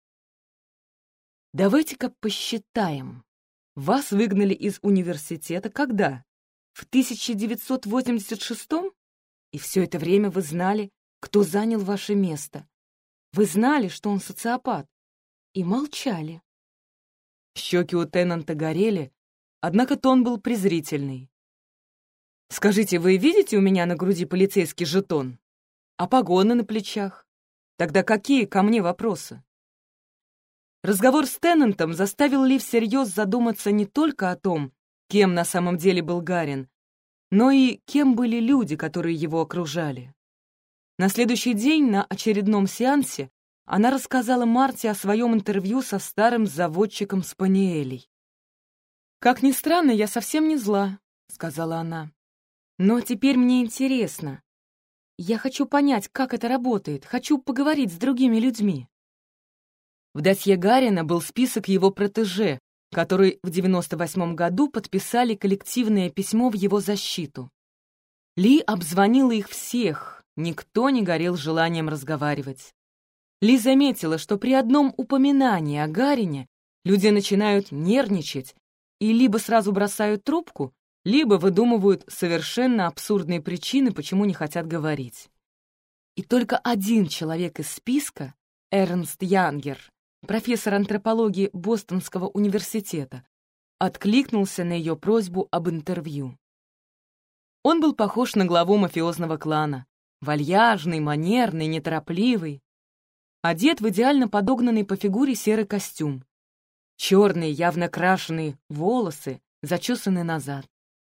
«Давайте-ка посчитаем. Вас выгнали из университета когда? В тысяча девятьсот восемьдесят шестом? И все это время вы знали, кто занял ваше место. Вы знали, что он социопат, и молчали». Щеки у Теннанта горели, однако тон был презрительный. «Скажите, вы видите у меня на груди полицейский жетон? А погоны на плечах? Тогда какие ко мне вопросы?» Разговор с Теннантом заставил Ли всерьез задуматься не только о том, кем на самом деле был Гарин, но и кем были люди, которые его окружали. На следующий день на очередном сеансе она рассказала Марте о своем интервью со старым заводчиком спаниелей. «Как ни странно, я совсем не зла», — сказала она. «Но теперь мне интересно. Я хочу понять, как это работает, хочу поговорить с другими людьми». В досье Гарина был список его протеже, которые в девяносто восьмом году подписали коллективное письмо в его защиту. Ли обзвонила их всех, никто не горел желанием разговаривать. Ли заметила, что при одном упоминании о Гарине люди начинают нервничать и либо сразу бросают трубку, либо выдумывают совершенно абсурдные причины, почему не хотят говорить. И только один человек из списка, Эрнст Янгер, профессор антропологии Бостонского университета, откликнулся на ее просьбу об интервью. Он был похож на главу мафиозного клана, вальяжный, манерный, неторопливый, одет в идеально подогнанный по фигуре серый костюм, черные, явно крашеные волосы, зачесаны назад.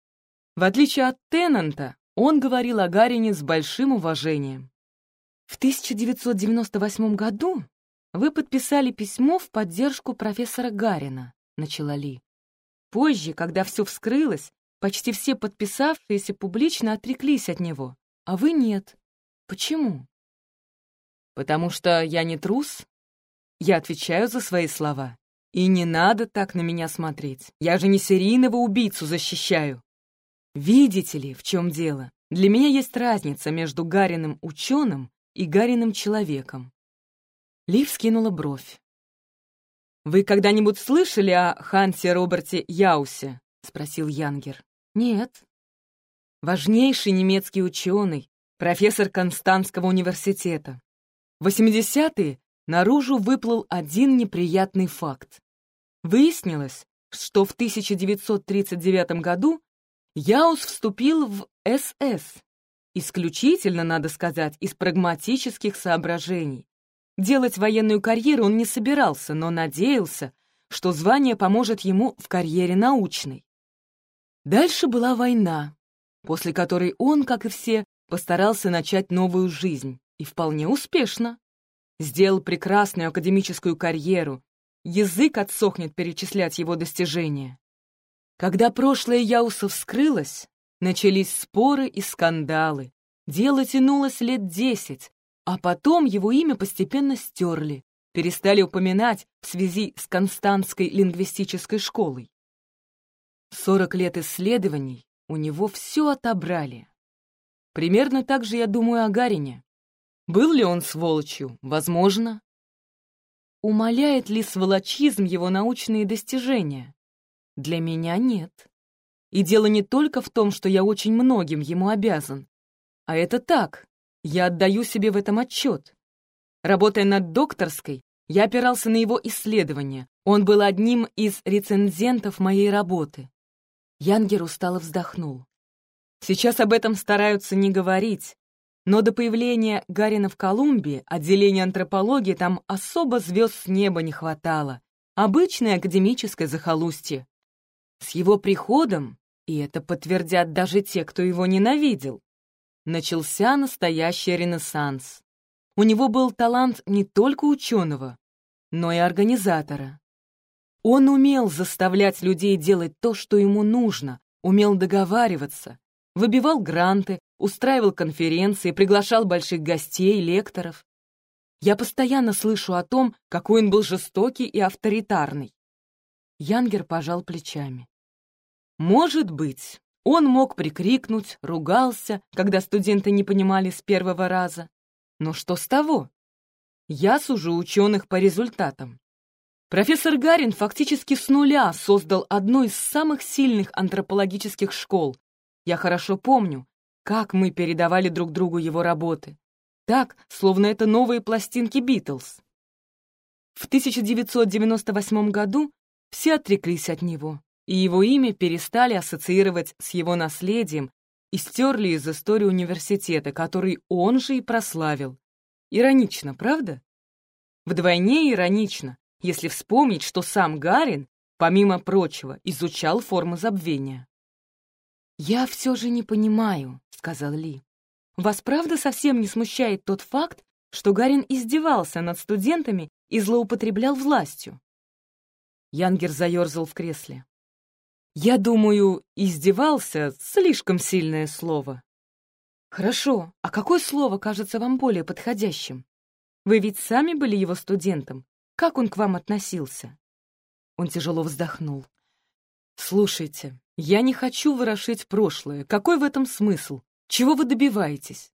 В отличие от Теннанта, он говорил о Гарине с большим уважением. «В тысяча девятьсот девяносто восьмом году вы подписали письмо в поддержку профессора Гарина», — начала Ли. «Позже, когда все вскрылось, почти все подписавшиеся публично отреклись от него, а вы нет. Почему?» «Потому что я не трус. Я отвечаю за свои слова. И не надо так на меня смотреть. Я же не серийного убийцу защищаю. Видите ли, в чем дело? Для меня есть разница между Гариным ученым и Гариным человеком». Ли вскинула бровь. «Вы когда-нибудь слышали о Хансе Роберте Яусе?» — спросил Янгер. «Нет». Важнейший немецкий ученый, профессор Константского университета. В восьмидесятые наружу выплыл один неприятный факт. Выяснилось, что в тысяча девятьсот тридцать девятом году Яус вступил в эс эс. Исключительно, надо сказать, из прагматических соображений. Делать военную карьеру он не собирался, но надеялся, что звание поможет ему в карьере научной. Дальше была война, после которой он, как и все, постарался начать новую жизнь, и вполне успешно. Сделал прекрасную академическую карьеру, язык отсохнет перечислять его достижения. Когда прошлое Яуса вскрылось, начались споры и скандалы, дело тянулось лет десять, а потом его имя постепенно стерли, перестали упоминать в связи с Константской лингвистической школой. Сорок лет исследований у него все отобрали. Примерно так же я думаю о Гарине. Был ли он сволочью? Возможно. Умаляет ли сволочизм его научные достижения? Для меня нет. И дело не только в том, что я очень многим ему обязан. А это так, я отдаю себе в этом отчет. Работая над докторской, я опирался на его исследования. Он был одним из рецензентов моей работы. Янгер устало вздохнул. Сейчас об этом стараются не говорить, но до появления Гарина в Колумбии отделение антропологии там особо звезд с неба не хватало. Обычное академическое захолустье. С его приходом, и это подтвердят даже те, кто его ненавидел, начался настоящий ренессанс. У него был талант не только ученого, но и организатора. Он умел заставлять людей делать то, что ему нужно, умел договариваться, выбивал гранты, устраивал конференции, приглашал больших гостей, лекторов. Я постоянно слышу о том, какой он был жестокий и авторитарный. Янгер пожал плечами. Может быть, он мог прикрикнуть, ругался, когда студенты не понимали с первого раза. Но что с того? Я сужу ученых по результатам. Профессор Гарин фактически с нуля создал одну из самых сильных антропологических школ. Я хорошо помню, как мы передавали друг другу его работы. Так, словно это новые пластинки Битлз. В тысяча девятьсот девяносто восьмом году все отреклись от него, и его имя перестали ассоциировать с его наследием и стерли из истории университета, который он же и прославил. Иронично, правда? Вдвойне иронично, если вспомнить, что сам Гарин, помимо прочего, изучал формы забвения. «Я все же не понимаю», — сказал Ли. «Вас правда совсем не смущает тот факт, что Гарин издевался над студентами и злоупотреблял властью?» Янгер заерзал в кресле. «Я думаю, издевался — слишком сильное слово». «Хорошо, а какое слово кажется вам более подходящим? Вы ведь сами были его студентом. Как он к вам относился?» Он тяжело вздохнул. «Слушайте, я не хочу ворошить прошлое. Какой в этом смысл? Чего вы добиваетесь?»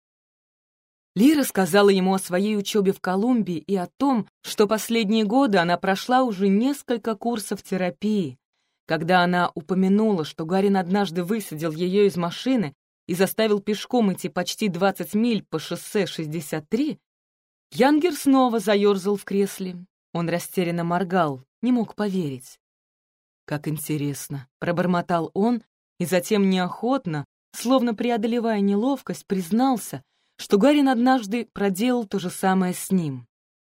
Ли рассказала ему о своей учебе в Колумбии и о том, что последние годы она прошла уже несколько курсов терапии. Когда она упомянула, что Гарин однажды высадил ее из машины и заставил пешком идти почти двадцать миль по шоссе шестьдесят три, Янгер снова заерзал в кресле. Он растерянно моргал, не мог поверить. «Как интересно», — пробормотал он, и затем неохотно, словно преодолевая неловкость, признался, что Гарин однажды проделал то же самое с ним.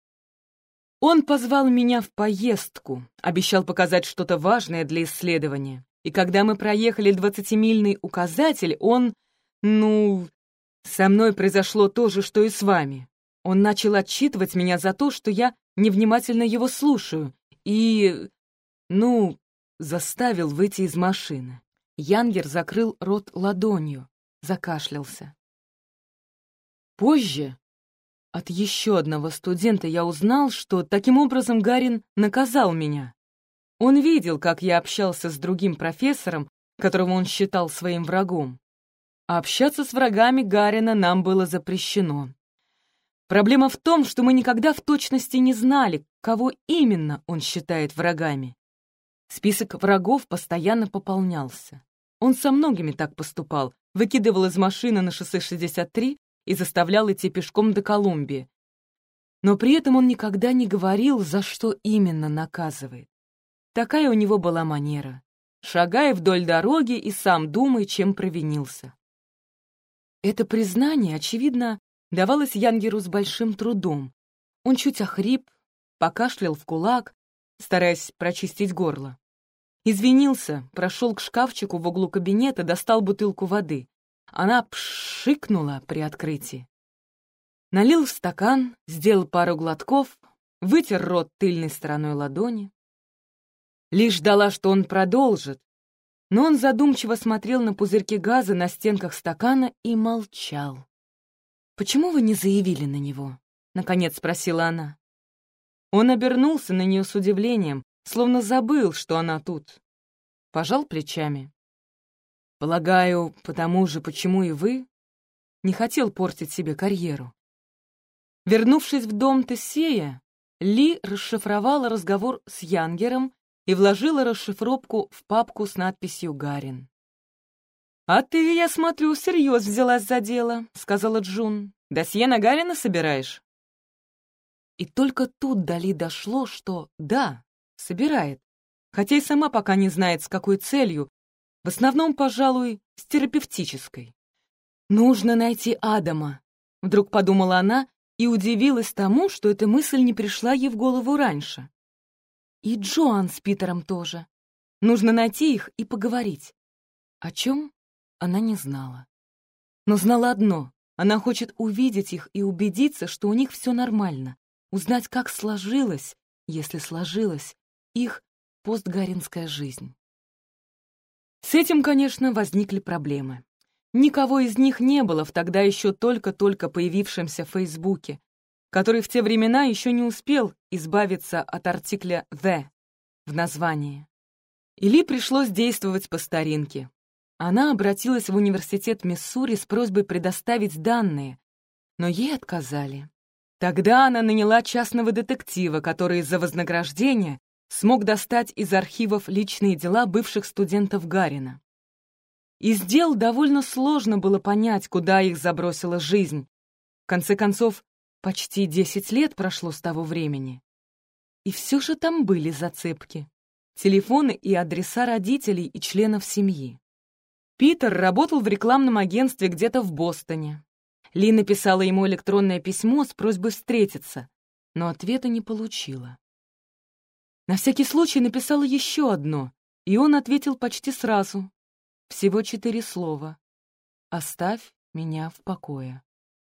Он позвал меня в поездку, обещал показать что-то важное для исследования, и когда мы проехали двадцатимильный указатель, он, ну, со мной произошло то же, что и с вами. Он начал отчитывать меня за то, что я невнимательно его слушаю, и, ну, заставил выйти из машины. Янгер закрыл рот ладонью, закашлялся. Позже от еще одного студента я узнал, что таким образом Гарин наказал меня. Он видел, как я общался с другим профессором, которого он считал своим врагом. А общаться с врагами Гарина нам было запрещено. Проблема в том, что мы никогда в точности не знали, кого именно он считает врагами. Список врагов постоянно пополнялся. Он со многими так поступал, выкидывал из машины на шоссе шестьдесят три и заставлял идти пешком до Колумбии. Но при этом он никогда не говорил, за что именно наказывает. Такая у него была манера. Шагай вдоль дороги и сам думай, чем провинился. Это признание, очевидно, давалось Янгеру с большим трудом. Он чуть охрип, покашлял в кулак, стараясь прочистить горло. Извинился, прошел к шкафчику в углу кабинета, достал бутылку воды. Она пшикнула при открытии. Налил в стакан, сделал пару глотков, вытер рот тыльной стороной ладони. Ли ждала, что он продолжит, но он задумчиво смотрел на пузырьки газа на стенках стакана и молчал. «Почему вы не заявили на него?» — наконец спросила она. Он обернулся на нее с удивлением, словно забыл, что она тут. Пожал плечами. «Полагаю, потому же, почему и вы?» Не хотел портить себе карьеру. Вернувшись в дом Тессея, Ли расшифровала разговор с Янгером и вложила расшифровку в папку с надписью «Гарин». «А ты, я смотрю, всерьез взялась за дело», — сказала Джун. «Досье на Гарина собираешь?» И только тут до Ли дошло, что да, собирает, хотя и сама пока не знает, с какой целью, в основном, пожалуй, с терапевтической. «Нужно найти Адама», — вдруг подумала она и удивилась тому, что эта мысль не пришла ей в голову раньше. И Джоан с Питером тоже. Нужно найти их и поговорить. О чем она не знала. Но знала одно — она хочет увидеть их и убедиться, что у них все нормально, узнать, как сложилась, если сложилась, их постгаринская жизнь. С этим, конечно, возникли проблемы. Никого из них не было в тогда еще только-только появившемся Фейсбуке, который в те времена еще не успел избавиться от артикля «the» в названии. И Ли пришлось действовать по старинке. Она обратилась в университет Миссури с просьбой предоставить данные, но ей отказали. Тогда она наняла частного детектива, который за вознаграждение смог достать из архивов личные дела бывших студентов Гарина. Из дел довольно сложно было понять, куда их забросила жизнь. В конце концов, почти десять лет прошло с того времени. И все же там были зацепки. Телефоны и адреса родителей и членов семьи. Питер работал в рекламном агентстве где-то в Бостоне. Ли написала ему электронное письмо с просьбой встретиться, но ответа не получила. На всякий случай написала еще одно, и он ответил почти сразу. Всего четыре слова. «Оставь меня в покое».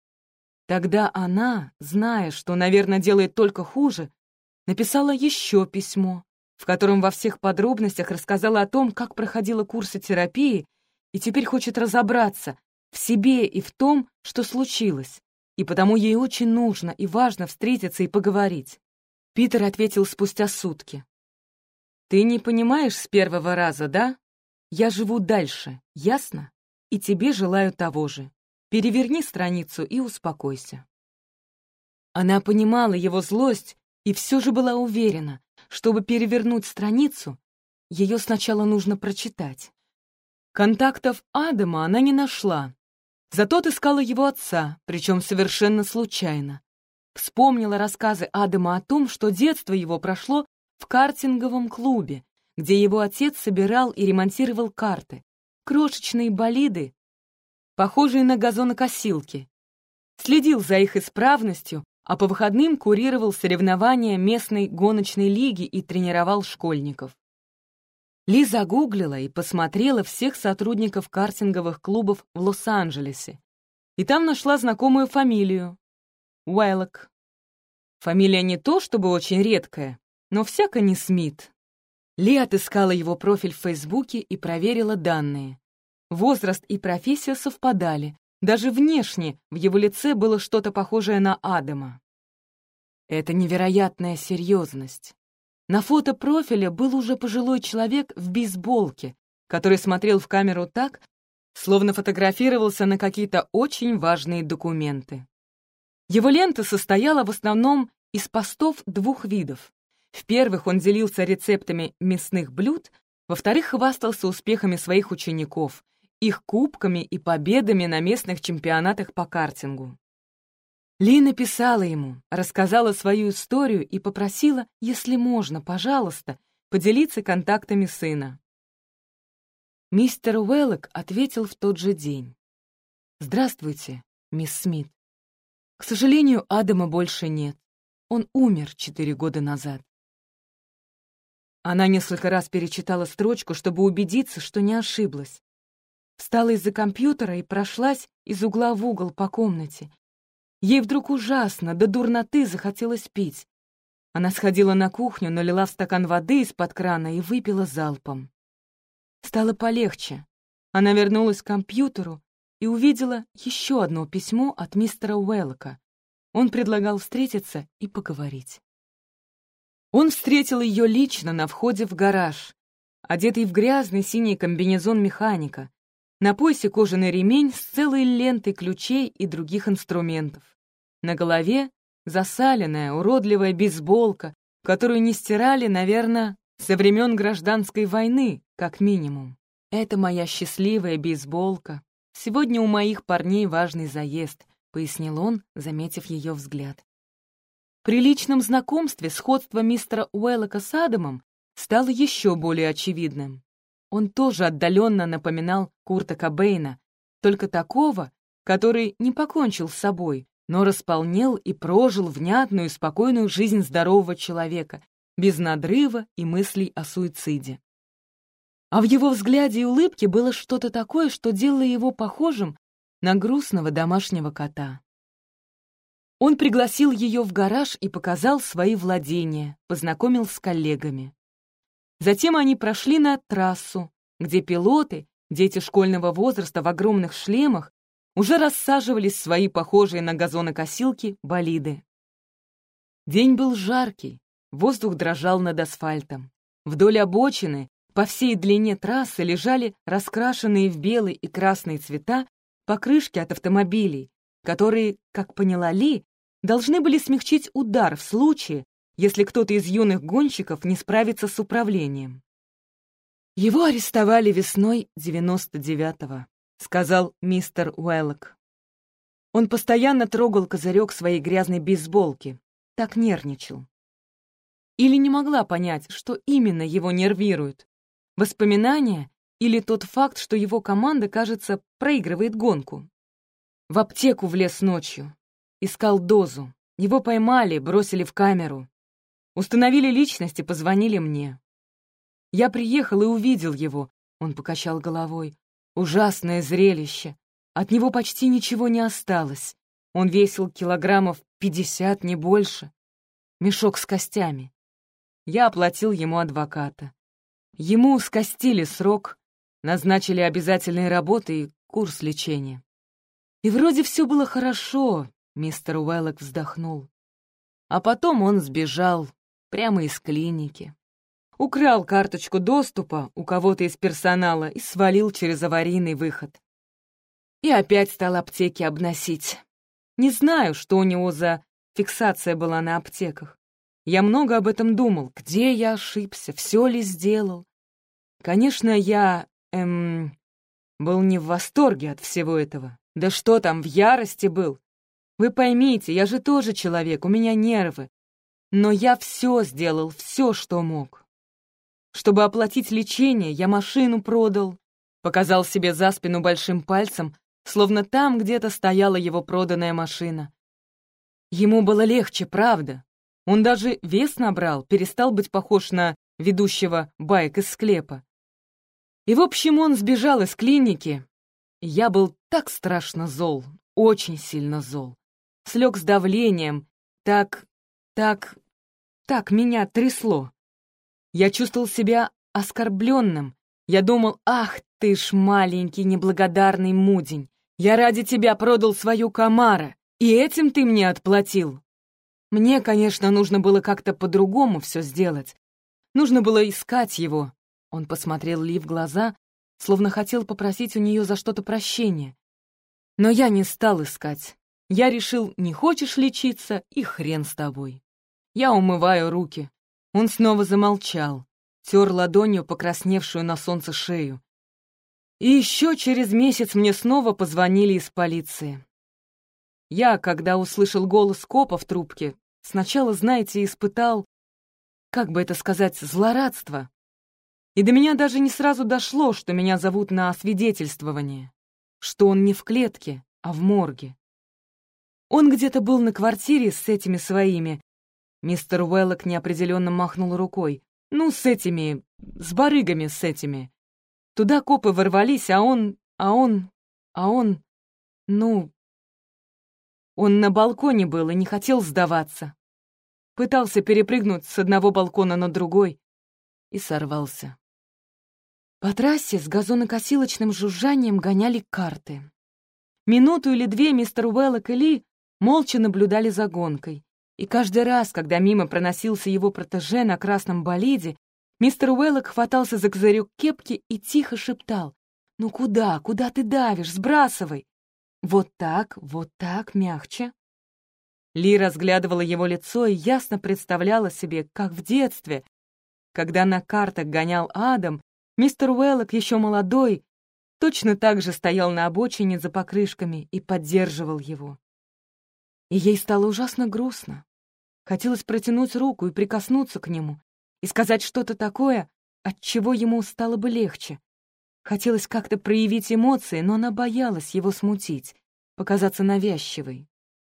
Тогда она, зная, что, наверное, делает только хуже, написала еще письмо, в котором во всех подробностях рассказала о том, как проходила курсы терапии, и теперь хочет разобраться в себе и в том, что случилось, и потому ей очень нужно и важно встретиться и поговорить. Питер ответил спустя сутки. «Ты не понимаешь с первого раза, да? Я живу дальше, ясно? И тебе желаю того же. Переверни страницу и успокойся». Она понимала его злость и все же была уверена, чтобы перевернуть страницу, ее сначала нужно прочитать. Контактов Адама она не нашла, зато отыскала его отца, причем совершенно случайно. Вспомнила рассказы Адама о том, что детство его прошло в картинговом клубе, где его отец собирал и ремонтировал карты, крошечные болиды, похожие на газонокосилки. Следил за их исправностью, а по выходным курировал соревнования местной гоночной лиги и тренировал школьников. Ли загуглила и посмотрела всех сотрудников картинговых клубов в Лос-Анджелесе, и там нашла знакомую фамилию — Уэллок. Фамилия не то чтобы очень редкая, но всяко не Смит. Ли отыскала его профиль в Фейсбуке и проверила данные. Возраст и профессия совпадали, даже внешне в его лице было что-то похожее на Адама. Это невероятная серьезность. На фото профиля был уже пожилой человек в бейсболке, который смотрел в камеру так, словно фотографировался на какие-то очень важные документы. Его лента состояла в основном из постов двух видов. В-первых, он делился рецептами мясных блюд, во-вторых, хвастался успехами своих учеников, их кубками и победами на местных чемпионатах по картингу. Ли написала ему, рассказала свою историю и попросила, если можно, пожалуйста, поделиться контактами сына. Мистер Уэллок ответил в тот же день. «Здравствуйте, мисс Смит. К сожалению, Адама больше нет. Он умер четыре года назад». Она несколько раз перечитала строчку, чтобы убедиться, что не ошиблась. Встала из-за компьютера и прошлась из угла в угол по комнате. Ей вдруг ужасно, до дурноты захотелось пить. Она сходила на кухню, налила в стакан воды из-под крана и выпила залпом. Стало полегче. Она вернулась к компьютеру и увидела еще одно письмо от мистера Уэллока. Он предлагал встретиться и поговорить. Он встретил ее лично на входе в гараж, одетый в грязный синий комбинезон механика, на поясе кожаный ремень с целой лентой ключей и других инструментов. На голове засаленная, уродливая бейсболка, которую не стирали, наверное, со времен гражданской войны, как минимум. «Это моя счастливая бейсболка. Сегодня у моих парней важный заезд», — пояснил он, заметив ее взгляд. При личном знакомстве сходство мистера Уэллока с Адамом стало еще более очевидным. Он тоже отдаленно напоминал Курта Кобейна, только такого, который не покончил с собой, но располнел и прожил внятную и спокойную жизнь здорового человека, без надрыва и мыслей о суициде. А в его взгляде и улыбке было что-то такое, что делало его похожим на грустного домашнего кота. Он пригласил ее в гараж и показал свои владения, познакомил с коллегами. Затем они прошли на трассу, где пилоты, дети школьного возраста в огромных шлемах, уже рассаживались в свои похожие на газонокосилки болиды. День был жаркий, воздух дрожал над асфальтом. Вдоль обочины, по всей длине трассы лежали раскрашенные в белый и красный цвета покрышки от автомобилей, которые, как поняла Ли, должны были смягчить удар в случае, если кто-то из юных гонщиков не справится с управлением. «Его арестовали весной девяносто девятого», — сказал мистер Уэллок. Он постоянно трогал козырек своей грязной бейсболки, так нервничал. Или не могла понять, что именно его нервирует. Воспоминания или тот факт, что его команда, кажется, проигрывает гонку. В аптеку влез ночью. Искал дозу. Его поймали, бросили в камеру. Установили личность и позвонили мне. Я приехал и увидел его. Он покачал головой. Ужасное зрелище. От него почти ничего не осталось. Он весил килограммов пятьдесят, не больше. Мешок с костями. Я оплатил ему адвоката. Ему скостили срок, назначили обязательные работы и курс лечения. И вроде все было хорошо, мистер Уэллок вздохнул. А потом он сбежал прямо из клиники. Украл карточку доступа у кого-то из персонала и свалил через аварийный выход. И опять стал аптеки обносить. Не знаю, что у него за фиксация была на аптеках. Я много об этом думал. Где я ошибся? Все ли сделал? Конечно, я, эм, был не в восторге от всего этого. Да что там, в ярости был. Вы поймите, я же тоже человек, у меня нервы. Но я все сделал, все, что мог. Чтобы оплатить лечение, я машину продал. Показал себе за спину большим пальцем, словно там где-то стояла его проданная машина. Ему было легче, правда. Он даже вес набрал, перестал быть похож на ведущего байк из склепа. И, в общем, он сбежал из клиники. Я был так страшно зол, очень сильно зол. Слег с давлением, так, так, так меня трясло. Я чувствовал себя оскорбленным. Я думал, ах ты ж маленький неблагодарный мудень. Я ради тебя продал свою Камаро, и этим ты мне отплатил. Мне, конечно, нужно было как-то по-другому все сделать. Нужно было искать его. Он посмотрел Ли в глаза, словно хотел попросить у нее за что-то прощения. Но я не стал искать. Я решил, не хочешь лечиться, и хрен с тобой. Я умываю руки. Он снова замолчал, тер ладонью покрасневшую на солнце шею. И еще через месяц мне снова позвонили из полиции. Я, когда услышал голос копа в трубке, сначала, знаете, испытал как бы это сказать, злорадство. И до меня даже не сразу дошло, что меня зовут на освидетельствование, что он не в клетке, а в морге. Он где-то был на квартире с этими своими. Мистер Уэллок неопределенно махнул рукой. Ну, с этими, с барыгами с этими. Туда копы ворвались, а он, а он, а он, ну... Он на балконе был и не хотел сдаваться. Пытался перепрыгнуть с одного балкона на другой и сорвался. По трассе с газонокосилочным жужжанием гоняли карты. Минуту или две мистер Уэллок и Ли молча наблюдали за гонкой, и каждый раз, когда мимо проносился его протеже на красном болиде, мистер Уэллок хватался за козырек кепки и тихо шептал: «Ну куда, куда ты давишь? Сбрасывай!» «Вот так, вот так, мягче». Ли разглядывала его лицо и ясно представляла себе, как в детстве, когда на картах гонял Адам, мистер Уэллок, еще молодой, точно так же стоял на обочине за покрышками и поддерживал его. И ей стало ужасно грустно. Хотелось протянуть руку и прикоснуться к нему, и сказать что-то такое, от чего ему стало бы легче. Хотелось как-то проявить эмоции, но она боялась его смутить, показаться навязчивой.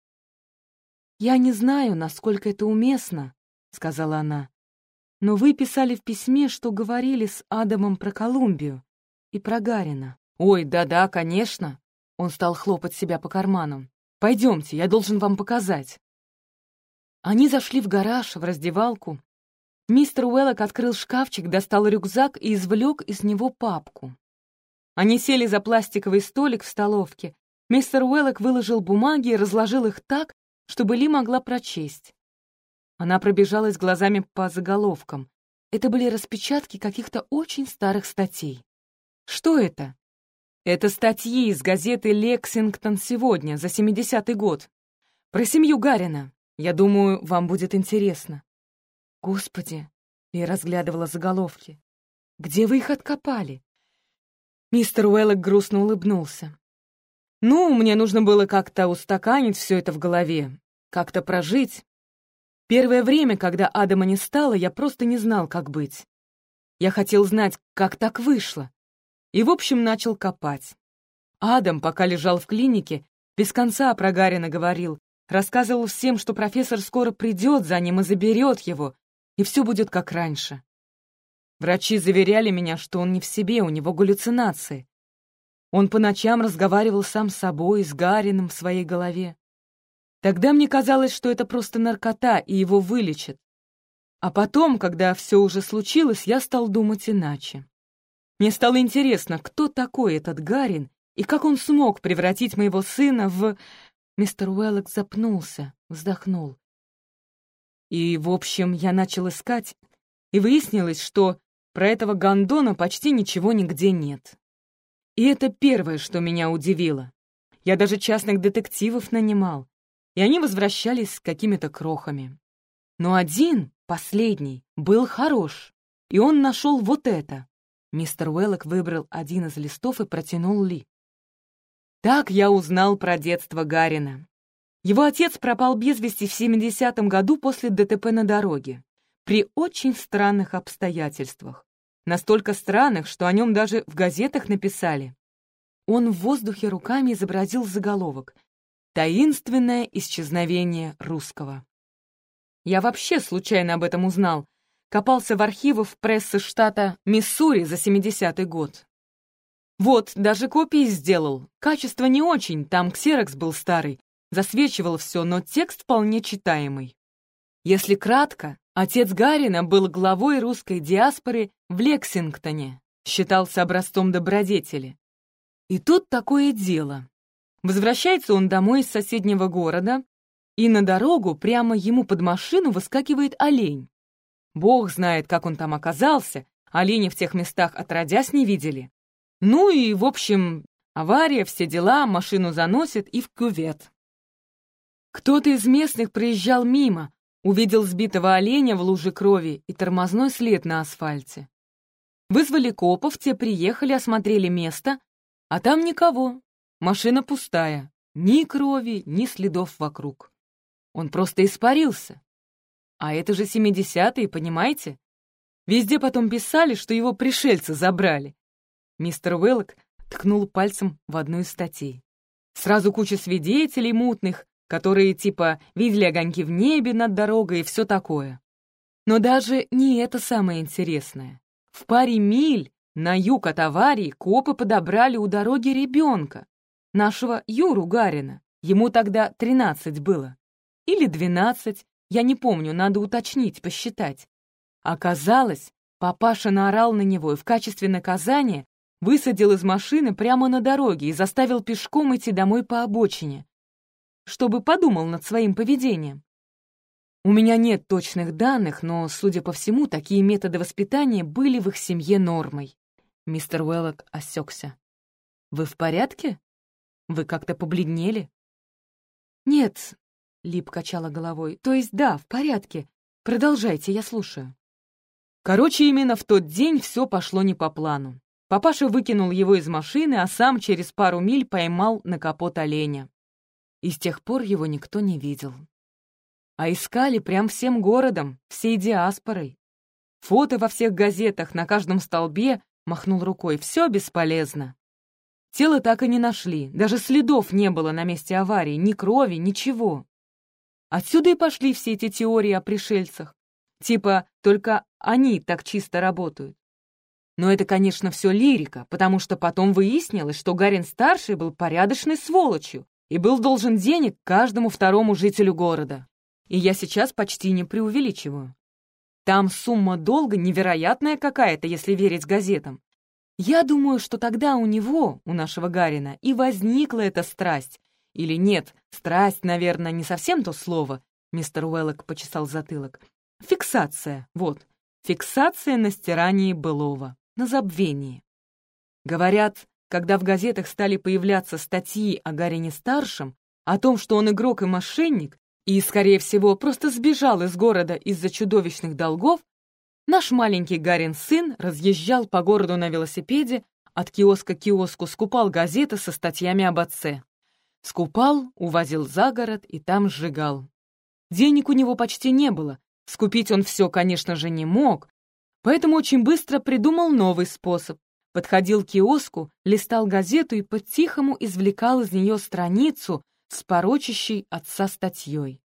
«Я не знаю, насколько это уместно», — сказала она, «но вы писали в письме, что говорили с Адамом про Колумбию и про Гарина». «Ой, да-да, конечно», — он стал хлопать себя по карманам. «Пойдемте, я должен вам показать». Они зашли в гараж, в раздевалку. Мистер Уэллок открыл шкафчик, достал рюкзак и извлек из него папку. Они сели за пластиковый столик в столовке. Мистер Уэллок выложил бумаги и разложил их так, чтобы Ли могла прочесть. Она пробежалась глазами по заголовкам. Это были распечатки каких-то очень старых статей. Что это? Это статьи из газеты «Лексингтон сегодня» за семидесятый год. Про семью Гарина. Я думаю, вам будет интересно. Господи, Ли разглядывала заголовки. Где вы их откопали? Мистер Уэллок грустно улыбнулся. Ну, мне нужно было как-то устаканить все это в голове, как-то прожить. Первое время, когда Адама не стало, я просто не знал, как быть. Я хотел знать, как так вышло. И, в общем, начал копать. Адам, пока лежал в клинике, без конца про Гарина говорил, рассказывал всем, что профессор скоро придет за ним и заберет его, и все будет как раньше. Врачи заверяли меня, что он не в себе, у него галлюцинации. Он по ночам разговаривал сам с собой, с Гарином в своей голове. Тогда мне казалось, что это просто наркота, и его вылечат. А потом, когда все уже случилось, я стал думать иначе. Мне стало интересно, кто такой этот Гарин, и как он смог превратить моего сына в... Мистер Уэллок запнулся, вздохнул. И, в общем, я начал искать, и выяснилось, что про этого гондона почти ничего нигде нет. И это первое, что меня удивило. Я даже частных детективов нанимал, и они возвращались с какими-то крохами. Но один, последний, был хорош, и он нашел вот это. Мистер Уэллок выбрал один из листов и протянул Ли. Так я узнал про детство Гарина. Его отец пропал без вести в семидесятом году после ДТП на дороге, при очень странных обстоятельствах. Настолько странных, что о нем даже в газетах написали. Он в воздухе руками изобразил заголовок «Таинственное исчезновение русского». Я вообще случайно об этом узнал. Копался в архивах прессы штата Миссури за семидесятый год. Вот, даже копии сделал. Качество не очень, там ксерокс был старый. Засвечивал все, но текст вполне читаемый. Если кратко, отец Гарина был главой русской диаспоры в Лексингтоне, считался образцом добродетели. И тут такое дело. Возвращается он домой из соседнего города, и на дорогу прямо ему под машину выскакивает олень. Бог знает, как он там оказался, олени в тех местах отродясь не видели. Ну и, в общем, авария, все дела, машину заносит и в кювет. Кто-то из местных проезжал мимо, увидел сбитого оленя в луже крови и тормозной след на асфальте. Вызвали копов, те приехали, осмотрели место, а там никого, машина пустая, ни крови, ни следов вокруг. Он просто испарился. А это же семидесятые, понимаете? Везде потом писали, что его пришельцы забрали. Мистер Уэллок ткнул пальцем в одну из статей. Сразу куча свидетелей мутных, которые типа видели огоньки в небе над дорогой и все такое. Но даже не это самое интересное. В паре миль на юг от аварии копы подобрали у дороги ребенка, нашего Юру Гарина. Ему тогда тринадцать было. Или двенадцать, я не помню, надо уточнить, посчитать. Оказалось, папаша наорал на него и в качестве наказания высадил из машины прямо на дороге и заставил пешком идти домой по обочине, чтобы подумал над своим поведением. У меня нет точных данных, но, судя по всему, такие методы воспитания были в их семье нормой. Мистер Уэллок осекся. «Вы в порядке? Вы как-то побледнели?» «Нет», — Ли покачала головой, — «то есть да, в порядке. Продолжайте, я слушаю». Короче, именно в тот день все пошло не по плану. Папаша выкинул его из машины, а сам через пару миль поймал на капот оленя. И с тех пор его никто не видел. А искали прям всем городом, всей диаспорой. Фото во всех газетах, на каждом столбе, махнул рукой, все бесполезно. Тело так и не нашли, даже следов не было на месте аварии, ни крови, ничего. Отсюда и пошли все эти теории о пришельцах. Типа, только они так чисто работают. Но это, конечно, все лирика, потому что потом выяснилось, что Гарин-старший был порядочной сволочью и был должен денег каждому второму жителю города. И я сейчас почти не преувеличиваю. Там сумма долга невероятная какая-то, если верить газетам. Я думаю, что тогда у него, у нашего Гарина, и возникла эта страсть. Или нет, страсть, наверное, не совсем то слово. Мистер Уэллок почесал затылок. Фиксация, вот. Фиксация на стирании былого, на забвении. Говорят, когда в газетах стали появляться статьи о Гарине-старшем, о том, что он игрок и мошенник, и, скорее всего, просто сбежал из города из-за чудовищных долгов, наш маленький Гарин-сын разъезжал по городу на велосипеде, от киоска к киоску скупал газеты со статьями об отце. Скупал, увозил за город и там сжигал. Денег у него почти не было, скупить он все, конечно же, не мог, поэтому очень быстро придумал новый способ. Подходил к киоску, листал газету и по-тихому извлекал из нее страницу с порочащей отца статьей.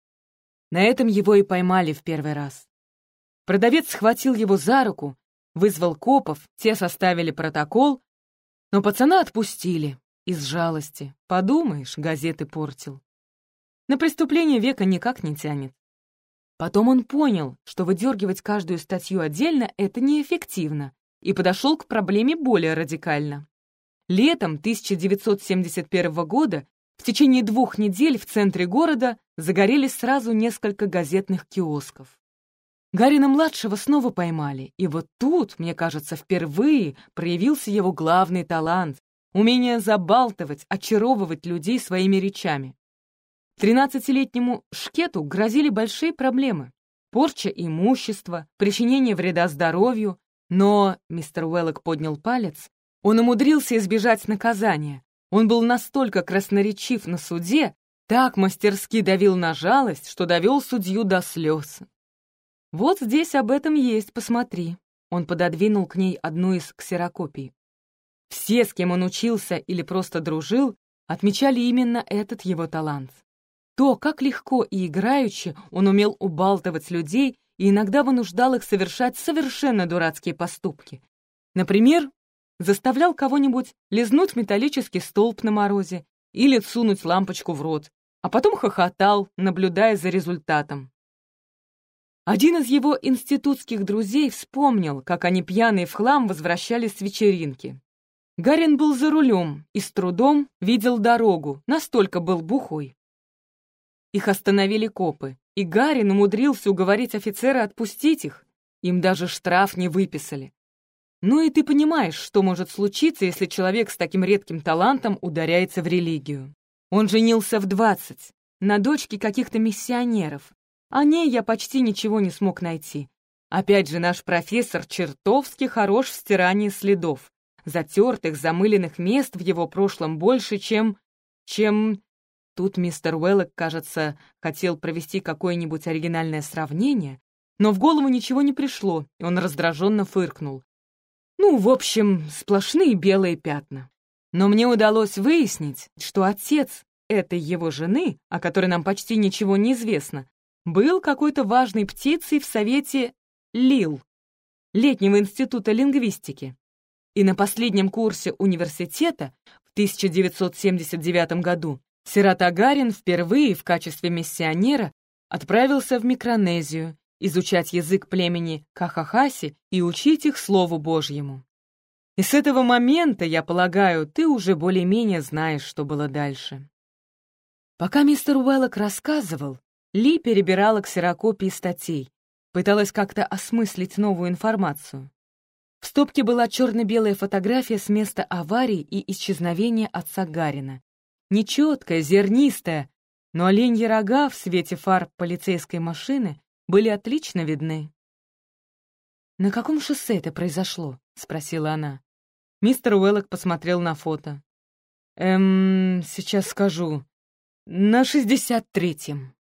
На этом его и поймали в первый раз. Продавец схватил его за руку, вызвал копов, те составили протокол, но пацана отпустили из жалости. Подумаешь, газеты портил. На преступление века никак не тянет. Потом он понял, что выдергивать каждую статью отдельно — это неэффективно, и подошел к проблеме более радикально. Летом тысяча девятьсот семьдесят первого года в течение двух недель в центре города загорелись сразу несколько газетных киосков. Гарина-младшего снова поймали, и вот тут, мне кажется, впервые проявился его главный талант — умение забалтывать, очаровывать людей своими речами. тринадцатилетнему Шкету грозили большие проблемы — порча имущества, причинение вреда здоровью, но, мистер Уэллок поднял палец, он умудрился избежать наказания. Он был настолько красноречив на суде, так мастерски давил на жалость, что довел судью до слез. «Вот здесь об этом есть, посмотри». Он пододвинул к ней одну из ксерокопий. Все, с кем он учился или просто дружил, отмечали именно этот его талант. То, как легко и играюще он умел убалтывать людей и иногда вынуждал их совершать совершенно дурацкие поступки. Например, заставлял кого-нибудь лизнуть металлический столб на морозе или сунуть лампочку в рот, а потом хохотал, наблюдая за результатом. Один из его институтских друзей вспомнил, как они пьяные в хлам возвращались с вечеринки. Гарин был за рулем и с трудом видел дорогу, настолько был бухой. Их остановили копы, и Гарин умудрился уговорить офицера отпустить их. Им даже штраф не выписали. Ну и ты понимаешь, что может случиться, если человек с таким редким талантом ударяется в религию. Он женился в двадцать, на дочке каких-то миссионеров. О ней я почти ничего не смог найти. Опять же, наш профессор чертовски хорош в стирании следов. Затертых, замыленных мест в его прошлом больше, чем... чем... Тут мистер Уэллок, кажется, хотел провести какое-нибудь оригинальное сравнение, но в голову ничего не пришло, и он раздраженно фыркнул. Ну, в общем, сплошные белые пятна. Но мне удалось выяснить, что отец этой его жены, о которой нам почти ничего не известно, был какой-то важной птицей в совете Лил, летнего института лингвистики. И на последнем курсе университета в тысяча девятьсот семьдесят девятом году сирота Гарин впервые в качестве миссионера отправился в Микронезию изучать язык племени Кахахаси и учить их Слову Божьему. И с этого момента, я полагаю, ты уже более-менее знаешь, что было дальше. Пока мистер Уэллок рассказывал, Ли перебирала ксерокопии статей, пыталась как-то осмыслить новую информацию. В стопке была черно-белая фотография с места аварии и исчезновения отца Гарина. Нечеткая, зернистая, но оленьи рога в свете фар полицейской машины были отлично видны. «На каком шоссе это произошло?» — спросила она. Мистер Уэллок посмотрел на фото. «Эм, сейчас скажу. На шестьдесят третьем».